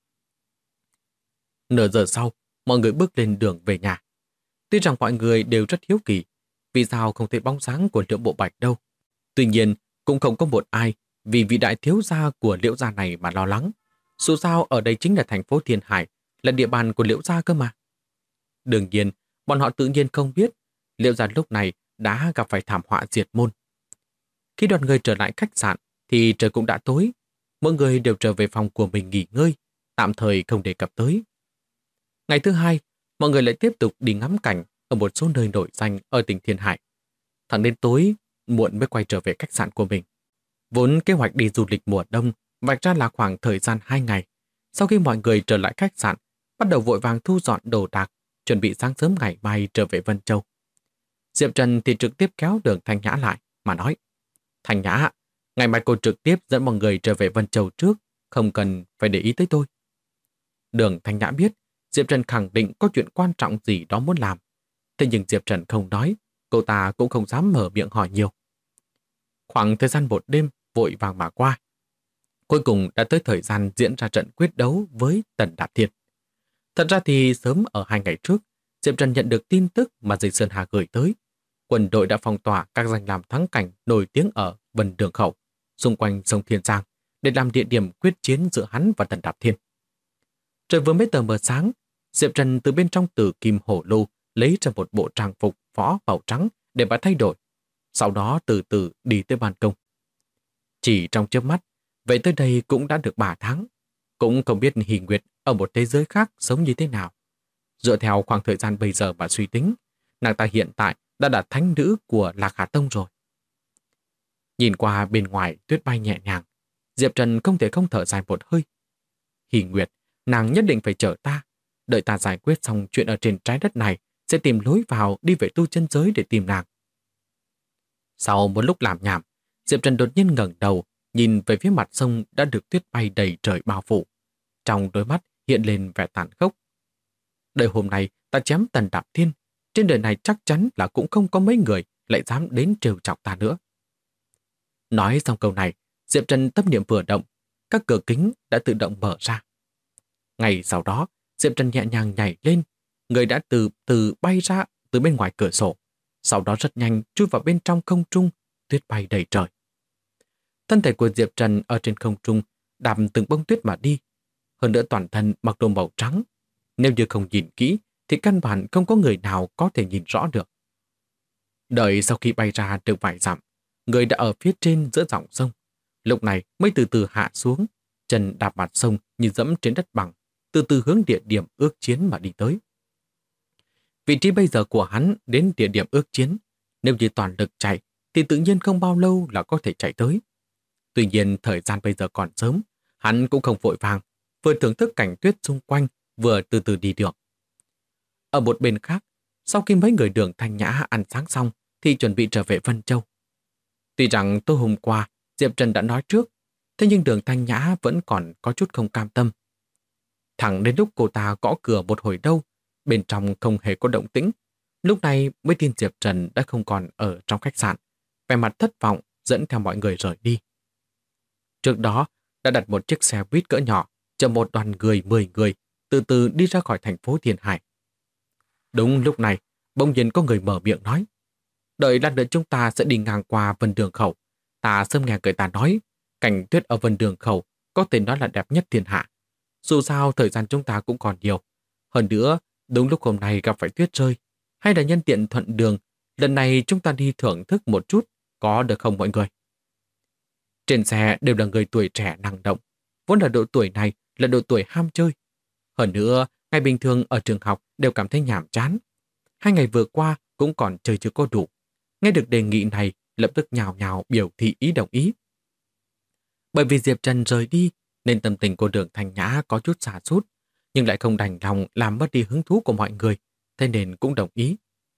Speaker 1: Nửa giờ sau, mọi người bước lên đường về nhà. Tuy rằng mọi người đều rất hiếu kỳ, vì sao không thấy bóng dáng của Liễu Bộ Bạch đâu. Tuy nhiên, cũng không có một ai vì vị đại thiếu gia của Liễu gia này mà lo lắng. Dù sao ở đây chính là thành phố Thiên Hải, là địa bàn của Liễu gia cơ mà. Đương nhiên, bọn họ tự nhiên không biết Liễu gia lúc này đã gặp phải thảm họa diệt môn. Khi đoàn người trở lại khách sạn thì trời cũng đã tối. Mỗi người đều trở về phòng của mình nghỉ ngơi, tạm thời không đề cập tới. Ngày thứ hai, mọi người lại tiếp tục đi ngắm cảnh ở một số nơi nổi danh ở tỉnh Thiên Hải. Thẳng đến tối, muộn mới quay trở về khách sạn của mình. Vốn kế hoạch đi du lịch mùa đông vạch ra là khoảng thời gian 2 ngày. Sau khi mọi người trở lại khách sạn, bắt đầu vội vàng thu dọn đồ đạc, chuẩn bị sáng sớm ngày mai trở về Vân Châu. Diệp Trần thì trực tiếp kéo Đường Thanh Nhã lại mà nói: Thanh Nhã, Ngày mai cô trực tiếp dẫn mọi người trở về Vân Châu trước, không cần phải để ý tới tôi. Đường Thanh Nhã biết Diệp Trần khẳng định có chuyện quan trọng gì đó muốn làm. Thế nhưng Diệp Trần không nói, cô ta cũng không dám mở miệng hỏi nhiều. Khoảng thời gian một đêm vội vàng mà qua. Cuối cùng đã tới thời gian diễn ra trận quyết đấu với Tần Đạp Thiên. Thật ra thì sớm ở 2 ngày trước, Diệp Trần nhận được tin tức mà Dịch Sơn Hà gửi tới. Quân đội đã phong tỏa các danh lam thắng cảnh nổi tiếng ở Vân Đường Khẩu, xung quanh sông Thiên Giang, để làm địa điểm quyết chiến giữa hắn và Tần Đạp Thiên. Trời vừa mới tờ mờ sáng, Diệp Trần từ bên trong Tử Kim Hổ Lô lấy ra một bộ trang phục võ màu trắng để bà thay đổi, sau đó từ từ đi tới ban công. Chỉ trong chớp mắt, vậy tới đây cũng đã được 3 tháng, cũng không biết Hỷ Nguyệt ở một thế giới khác sống như thế nào. Dựa theo khoảng thời gian bây giờ mà suy tính, nàng ta hiện tại đã là thánh nữ của Lạc Hà Tông rồi. Nhìn qua bên ngoài tuyết bay nhẹ nhàng, Diệp Trần không thể không thở dài một hơi. Hỷ Nguyệt, nàng nhất định phải chở ta. Đợi ta giải quyết xong chuyện ở trên trái đất này, sẽ tìm lối vào đi về tu chân giới để tìm nàng. Sau một lúc làm nhảm, Diệp Trần đột nhiên ngẩng đầu, nhìn về phía mặt sông đã được tuyết bay đầy trời bao phủ. Trong đôi mắt hiện lên vẻ tàn khốc. Đời hôm nay ta chém Tần Đạp Thiên, trên đời này chắc chắn là cũng không có mấy người lại dám đến trêu chọc ta nữa. Nói xong câu này, Diệp Trần tâm niệm vừa động, các cửa kính đã tự động mở ra. Ngay sau đó, Diệp Trần nhẹ nhàng nhảy lên, người đã từ từ bay ra từ bên ngoài cửa sổ, sau đó rất nhanh chui vào bên trong không trung, tuyết bay đầy trời. Thân thể của Diệp Trần ở trên không trung đạp từng bông tuyết mà đi, hơn nữa toàn thân mặc đồ màu trắng. Nếu như không nhìn kỹ thì căn bản không có người nào có thể nhìn rõ được. Đợi sau khi bay ra được vài dặm, người đã ở phía trên giữa dòng sông. Lúc này mới từ từ hạ xuống, chân đạp mặt sông như dẫm trên đất bằng, từ từ hướng địa điểm ước chiến mà đi tới. Vị trí bây giờ của hắn đến địa điểm ước chiến, nếu như toàn lực chạy thì tự nhiên không bao lâu là có thể chạy tới. Tuy nhiên thời gian bây giờ còn sớm, hắn cũng không vội vàng, vừa thưởng thức cảnh tuyết xung quanh, vừa từ từ đi được. Ở một bên khác, sau khi mấy người Đường Thanh Nhã ăn sáng xong thì chuẩn bị trở về Vân Châu. Tuy rằng tối hôm qua Diệp Trần đã nói trước, thế nhưng Đường Thanh Nhã vẫn còn có chút không cam tâm. Thẳng đến lúc cô ta gõ cửa một hồi đâu, bên trong không hề có động tĩnh, lúc này mới tin Diệp Trần đã không còn ở trong khách sạn, vẻ mặt thất vọng dẫn theo mọi người rời đi. Trước đó đã đặt một chiếc xe buýt cỡ nhỏ chở một đoàn người 10 người từ từ đi ra khỏi thành phố Thiên Hải. Đúng lúc này, bỗng nhiên có người mở miệng nói: đợi lát nữa chúng ta sẽ đi ngang qua Vân Đường Khẩu. Ta sớm nghe người ta nói, cảnh tuyết ở Vân Đường Khẩu có thể nói là đẹp nhất thiên hạ. Dù sao thời gian chúng ta cũng còn nhiều. Hơn nữa, đúng lúc hôm nay gặp phải tuyết rơi, hay là nhân tiện thuận đường, lần này chúng ta đi thưởng thức một chút, có được không mọi người? Trên xe đều là người tuổi trẻ năng động, vốn là độ tuổi này là độ tuổi ham chơi. Hơn nữa, ngày bình thường ở trường học đều cảm thấy nhàm chán. 2 ngày vừa qua cũng còn chơi chưa có đủ. Nghe được đề nghị này, lập tức nhào nhào biểu thị ý đồng ý. Bởi vì Diệp Trần rời đi, nên tâm tình của Đường Thanh Nhã có chút sa sút, nhưng lại không đành lòng làm mất đi hứng thú của mọi người, thế nên cũng đồng ý.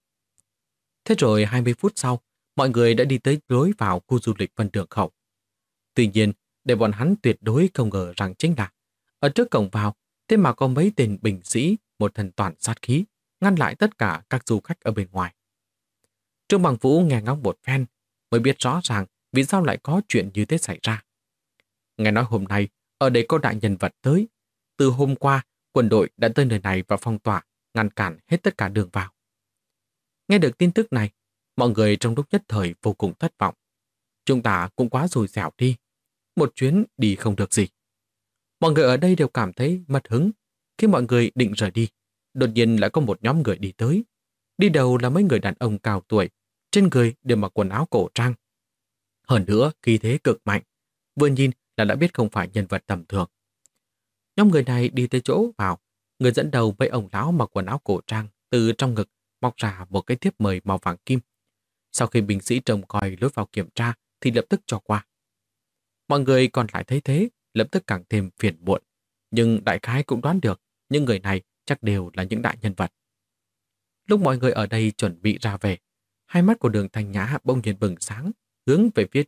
Speaker 1: Thế rồi 20 phút sau, mọi người đã đi tới lối vào khu du lịch Vân Đường Khẩu. Tuy nhiên, để bọn hắn tuyệt đối không ngờ rằng chính là ở trước cổng vào, thế mà có mấy tên binh sĩ, một thần toàn sát khí, ngăn lại tất cả các du khách ở bên ngoài. Trương Bằng Vũ nghe ngóng một phen, mới biết rõ ràng vì sao lại có chuyện như thế xảy ra. Nghe nói hôm nay, ở đây có đại nhân vật tới. Từ hôm qua, quân đội đã tới nơi này và phong tỏa, ngăn cản hết tất cả đường vào. Nghe được tin tức này, mọi người trong lúc nhất thời vô cùng thất vọng. Chúng ta cũng quá xui xẻo đi. Một chuyến đi không được gì. Mọi người ở đây đều cảm thấy mất hứng. Khi mọi người định rời đi, đột nhiên lại có một nhóm người đi tới. Đi đầu là mấy người đàn ông cao tuổi, trên người đều mặc quần áo cổ trang. Hơn nữa, khí thế cực mạnh. Vừa nhìn là đã biết không phải nhân vật tầm thường. Nhóm người này đi tới chỗ vào, người dẫn đầu với ông lão mặc quần áo cổ trang từ trong ngực móc ra một cái thiếp mời màu vàng kim. Sau khi binh sĩ trông coi lối vào kiểm tra thì lập tức cho qua. Mọi người còn lại thấy thế, lập tức càng thêm phiền muộn. Nhưng đại khái cũng đoán được những người này chắc đều là những đại nhân vật. Lúc mọi người ở đây chuẩn bị ra về, hai mắt của Đường Thanh Nhã bỗng nhiên bừng sáng, hướng về phía trước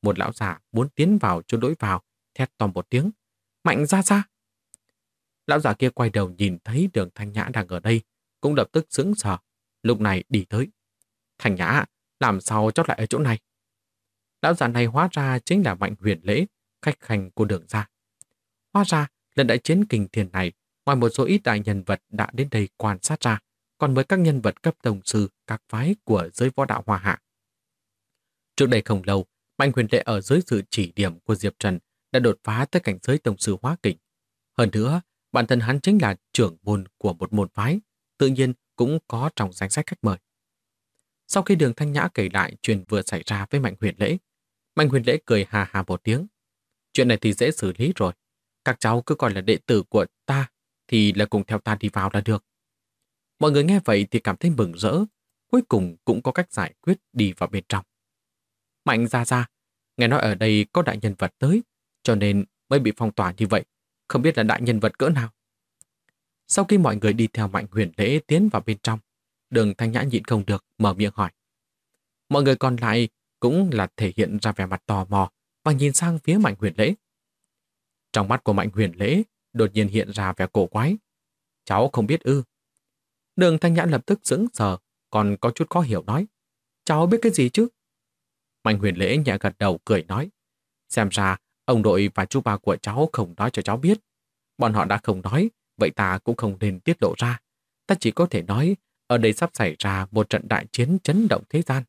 Speaker 1: một lão già muốn tiến vào chỗ lối vào, thét to một tiếng. Mạnh ra ra! Lão già kia quay đầu nhìn thấy Đường Thanh Nhã đang ở đây, cũng lập tức sững sờ. Lúc này đi tới. Thanh Nhã, làm sao chót lại ở chỗ này? Lão già này hóa ra chính là Mạnh Huyền Lễ, khách khanh của Đường gia. Hóa ra, lần đại chiến kinh thiên này, ngoài một số ít đại nhân vật đã đến đây quan sát ra, còn với các nhân vật cấp tông sư, các phái của giới võ đạo Hoa Hạ. Trước đây không lâu, Mạnh Huyền Lễ ở dưới sự chỉ điểm của Diệp Trần đã đột phá tới cảnh giới tông sư hóa kình. Hơn nữa, bản thân hắn chính là trưởng môn của một môn phái, tự nhiên cũng có trong danh sách khách mời. Sau khi Đường Thanh Nhã kể lại chuyện vừa xảy ra với Mạnh Huyền Lễ cười hà hà một tiếng. Chuyện này thì dễ xử lý rồi. Các cháu cứ coi là đệ tử của ta, thì là cùng theo ta đi vào là được. Mọi người nghe vậy thì cảm thấy mừng rỡ, cuối cùng cũng có cách giải quyết đi vào bên trong. Mạnh ra, nghe nói ở đây có đại nhân vật tới, cho nên mới bị phong tỏa như vậy, không biết là đại nhân vật cỡ nào. Sau khi mọi người đi theo Mạnh Huyền Lễ tiến vào bên trong, Đường Thanh Nhã nhịn không được, mở miệng hỏi. Mọi người còn lại cũng là thể hiện ra vẻ mặt tò mò và nhìn sang phía Mạnh Huyền Lễ. Trong mắt của Mạnh Huyền Lễ đột nhiên hiện ra vẻ cổ quái. Cháu không biết ư? Đường Thanh Nhã lập tức sững sờ, còn có chút khó hiểu nói. Cháu biết cái gì chứ? Mạnh Huyền Lễ nhẹ gật đầu cười nói. Xem ra ông đội và chú ba của cháu không nói cho cháu biết. Bọn họ đã không nói, vậy ta cũng không nên tiết lộ ra. Ta chỉ có thể nói ở đây sắp xảy ra một trận đại chiến chấn động thế gian.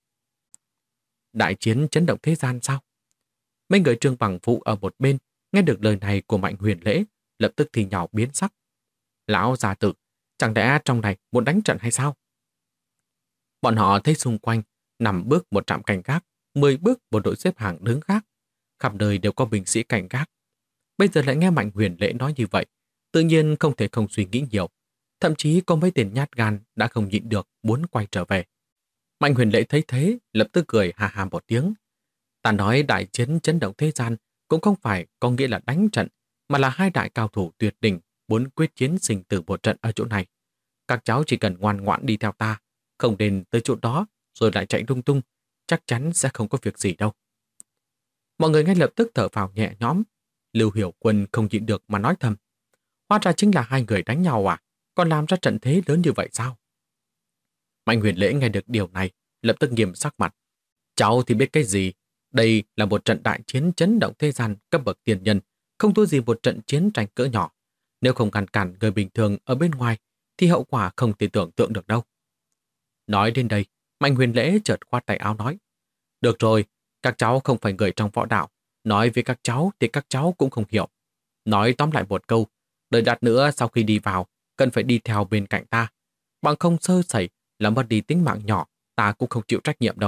Speaker 1: Đại chiến chấn động thế gian sao? Mấy người Trương Bằng Vũ ở một bên nghe được lời này của Mạnh Huyền Lễ, lập tức thì nhỏ biến sắc. Lão già tử, chẳng lẽ trong này muốn đánh trận hay sao? Bọn họ thấy xung quanh 5 bước một trạm canh gác, 10 bước một đội xếp hàng đứng gác, khắp nơi đều có binh sĩ canh gác. Bây giờ lại nghe Mạnh Huyền Lễ nói như vậy, tự nhiên không thể không suy nghĩ nhiều. Thậm chí có mấy tên nhát gan đã không nhịn được muốn quay trở về. Mạnh Huyền Lễ thấy thế, lập tức cười hà hà một tiếng. Ta nói đại chiến chấn động thế gian cũng không phải có nghĩa là đánh trận, mà là hai đại cao thủ tuyệt đỉnh muốn quyết chiến sinh tử một trận ở chỗ này. Các cháu chỉ cần ngoan ngoãn đi theo ta, không đến tới chỗ đó rồi lại chạy lung tung, chắc chắn sẽ không có việc gì đâu. Mọi người ngay lập tức thở phào nhẹ nhõm. Lưu Hiểu Quân không nhịn được mà nói thầm. Hóa ra chính là hai người đánh nhau à? Còn làm ra trận thế lớn như vậy sao? Mạnh Huyền Lễ nghe được điều này, lập tức nghiêm sắc mặt. Cháu thì biết cái gì? Đây là một trận đại chiến chấn động thế gian cấp bậc tiền nhân, không thua gì một trận chiến tranh cỡ nhỏ. Nếu không ngăn cản người bình thường ở bên ngoài, thì hậu quả không thể tưởng tượng được đâu. Nói đến đây, Mạnh Huyền Lễ chợt khoát tay áo nói. Được rồi, các cháu không phải người trong võ đạo. Nói với các cháu thì các cháu cũng không hiểu. Nói tóm lại một câu, đợi lát nữa sau khi đi vào, cần phải đi theo bên cạnh ta. Bằng không sơ sẩy là mất đi tính mạng nhỏ, ta cũng không chịu trách nhiệm đâu.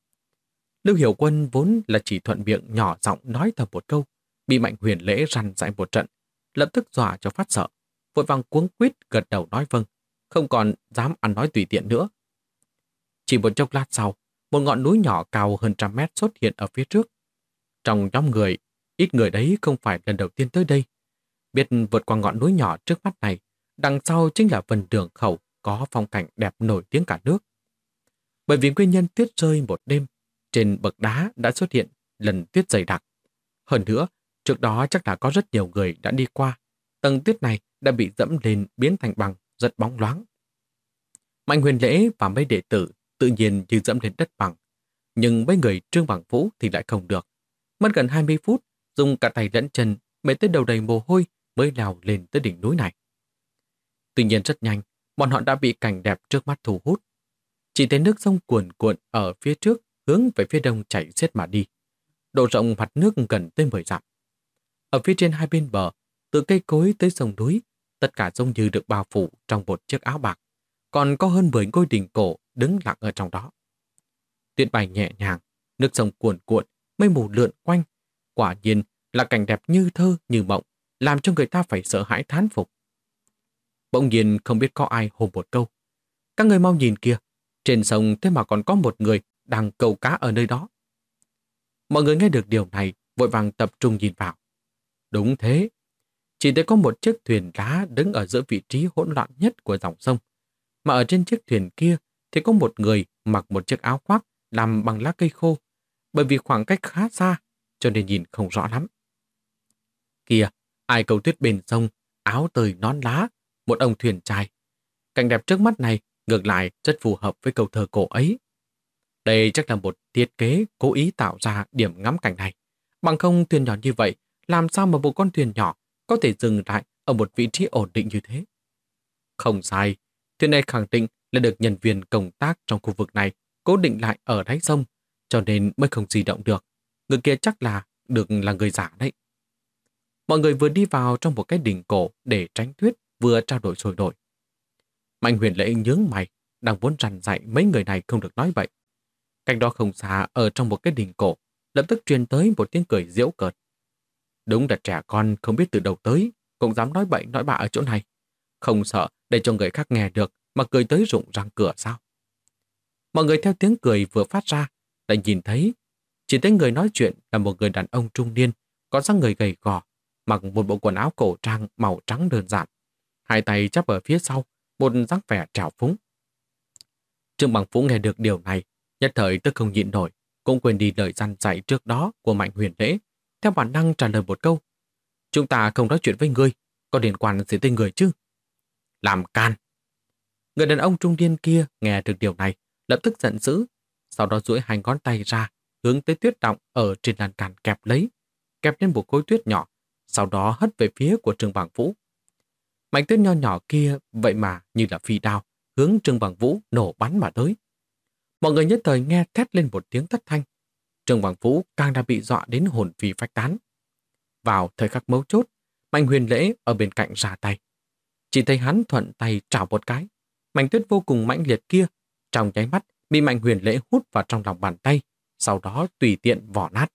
Speaker 1: Lưu Hiểu Quân vốn là chỉ thuận miệng nhỏ giọng nói thầm một câu, bị Mạnh Huyền Lễ răn dạy một trận, lập tức dọa cho phát sợ, vội vàng cuống quýt gật đầu nói vâng, không còn dám ăn nói tùy tiện nữa. Chỉ một chốc lát sau, một ngọn núi nhỏ cao hơn 100 mét xuất hiện ở phía trước. Trong nhóm người, ít người đấy không phải lần đầu tiên tới đây. Biết vượt qua ngọn núi nhỏ trước mắt này, đằng sau chính là Vân Đường Khẩu có phong cảnh đẹp nổi tiếng cả nước. Bởi vì nguyên nhân tuyết rơi một đêm, trên bậc đá đã xuất hiện lần tuyết dày đặc. Hơn nữa, trước đó chắc là có rất nhiều người đã đi qua. Tầng tuyết này đã bị dẫm lên biến thành bằng, rất bóng loáng. Mạnh Huyền Lễ và mấy đệ tử tự nhiên như dẫm lên đất bằng. Nhưng mấy người Trương Bằng Vũ thì lại không được. Mất gần 20 phút, dùng cả tay lẫn chân, mệt tới đầu đầy mồ hôi mới leo lên tới đỉnh núi này. Tuy nhiên rất nhanh, bọn họ đã bị cảnh đẹp trước mắt thu hút. Chỉ thấy nước sông cuồn cuộn ở phía trước hướng về phía đông chảy xiết mà đi. Độ rộng mặt nước gần tới 10 dặm. Ở phía trên hai bên bờ, từ cây cối tới sông núi, tất cả giống như được bao phủ trong một chiếc áo bạc. Còn có hơn 10 ngôi đình cổ đứng lặng ở trong đó. Tuyết bay nhẹ nhàng, nước sông cuồn cuộn, mây mù lượn quanh. Quả nhiên là cảnh đẹp như thơ như mộng, làm cho người ta phải sợ hãi thán phục. Bỗng nhiên không biết có ai hô một câu. Các người mau nhìn kìa, trên sông thế mà còn có một người đang câu cá ở nơi đó. Mọi người nghe được điều này, vội vàng tập trung nhìn vào. Đúng thế, chỉ thấy có một chiếc thuyền lá đứng ở giữa vị trí hỗn loạn nhất của dòng sông. Mà ở trên chiếc thuyền kia thì có một người mặc một chiếc áo khoác làm bằng lá cây khô. Bởi vì khoảng cách khá xa cho nên nhìn không rõ lắm. Kìa, ai câu tuyết bên sông, áo tơi nón lá, một ông thuyền trai. Cảnh đẹp trước mắt này ngược lại rất phù hợp với câu thơ cổ ấy. Đây chắc là một thiết kế cố ý tạo ra điểm ngắm cảnh này. Bằng không thuyền nhỏ như vậy, làm sao mà một con thuyền nhỏ có thể dừng lại ở một vị trí ổn định như thế? Không sai, thuyền này khẳng định là được nhân viên công tác trong khu vực này cố định lại ở đáy sông, cho nên mới không di động được. Người kia chắc là là người giả đấy. Mọi người vừa đi vào trong một cái đình cổ để tránh tuyết, vừa trao đổi sôi nổi. Mạnh Huyền Lễ nhướng mày, đang muốn răn dạy mấy người này không được nói vậy. Cách đó không xa, ở trong một cái đình cổ, lập tức truyền tới một tiếng cười giễu cợt. Đúng là trẻ con không biết từ đâu tới, cũng dám nói bậy nói bạ ở chỗ này. Không sợ để cho người khác nghe được mà cười tới rụng răng cửa sao? Mọi người theo tiếng cười vừa phát ra, lại nhìn thấy, chỉ thấy người nói chuyện là một người đàn ông trung niên, có dáng người gầy gò, mặc một bộ quần áo cổ trang màu trắng đơn giản, hai tay chắp ở phía sau, một dáng vẻ trào phúng. Trương Bằng Vũ nghe được điều này, nhất thời tức không nhịn nổi, cũng quên đi lời dặn dạy trước đó của Mạnh Huyền Lễ, theo bản năng trả lời một câu: chúng ta không nói chuyện với ngươi, có liên quan gì tới người chứ? Làm can! Người đàn ông trung niên kia nghe được điều này, lập tức giận dữ, sau đó duỗi hai ngón tay ra, hướng tới tuyết động ở trên lan can kẹp lấy, kẹp lên một khối tuyết nhỏ, sau đó hất về phía của Trương Bằng Vũ. Mảnh tuyết nho nhỏ kia vậy mà như là phi đao, hướng Trương Bằng Vũ nổ bắn mà tới. Mọi người nhất thời nghe thét lên một tiếng thất thanh. Trương Bằng Vũ càng đã bị dọa đến hồn phi phách tán. Vào thời khắc mấu chốt, Mạnh Huyền Lễ ở bên cạnh ra tay. Chỉ thấy hắn thuận tay trảo một cái. Mảnh tuyết vô cùng mãnh liệt kia, trong nháy mắt bị Mạnh Huyền Lễ hút vào trong lòng bàn tay, sau đó tùy tiện vỏ nát.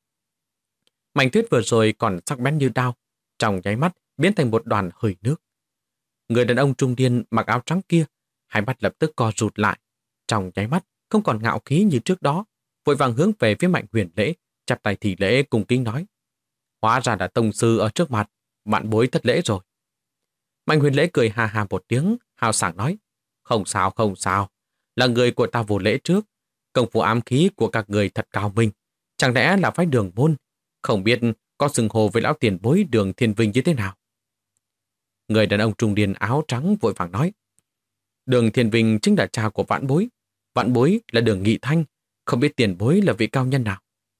Speaker 1: Mảnh tuyết vừa rồi còn sắc bén như đao, trong nháy mắt biến thành một đoàn hơi nước. Người đàn ông trung niên mặc áo trắng kia, hai mắt lập tức co rụt lại, trong nháy mắt không còn ngạo khí như trước đó, vội vàng hướng về phía Mạnh Huyền Lễ, chắp tay thì lễ cung kính nói: hóa ra là tông sư ở trước mặt, bạn bối thất lễ rồi. Mạnh Huyền Lễ cười hà hà một tiếng, hào sảng nói: không sao, không sao, là người của ta vô lễ trước, công phu ám khí của các người thật cao minh, chẳng lẽ là phái Đường môn, không biết có xưng hô với lão tiền bối Đường Thiên Vinh như thế nào? Người đàn ông trung niên áo trắng vội vàng nói: Đường Thiên Vinh chính là cha của vãn bối là Đường Nghị Thanh, không biết tiền bối là vị cao nhân nào.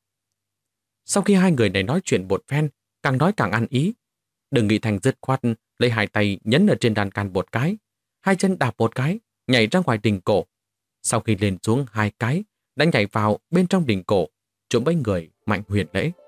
Speaker 1: Sau khi hai người này nói chuyện một phen, càng nói càng ăn ý, Đường Nghị Thanh dứt khoát lấy hai tay nhấn ở trên đàn can một cái, hai chân đạp một cái, nhảy ra ngoài đình cổ. Sau khi lên xuống hai cái, đã nhảy vào bên trong đình cổ, trốn với người Mạnh Huyền Lễ.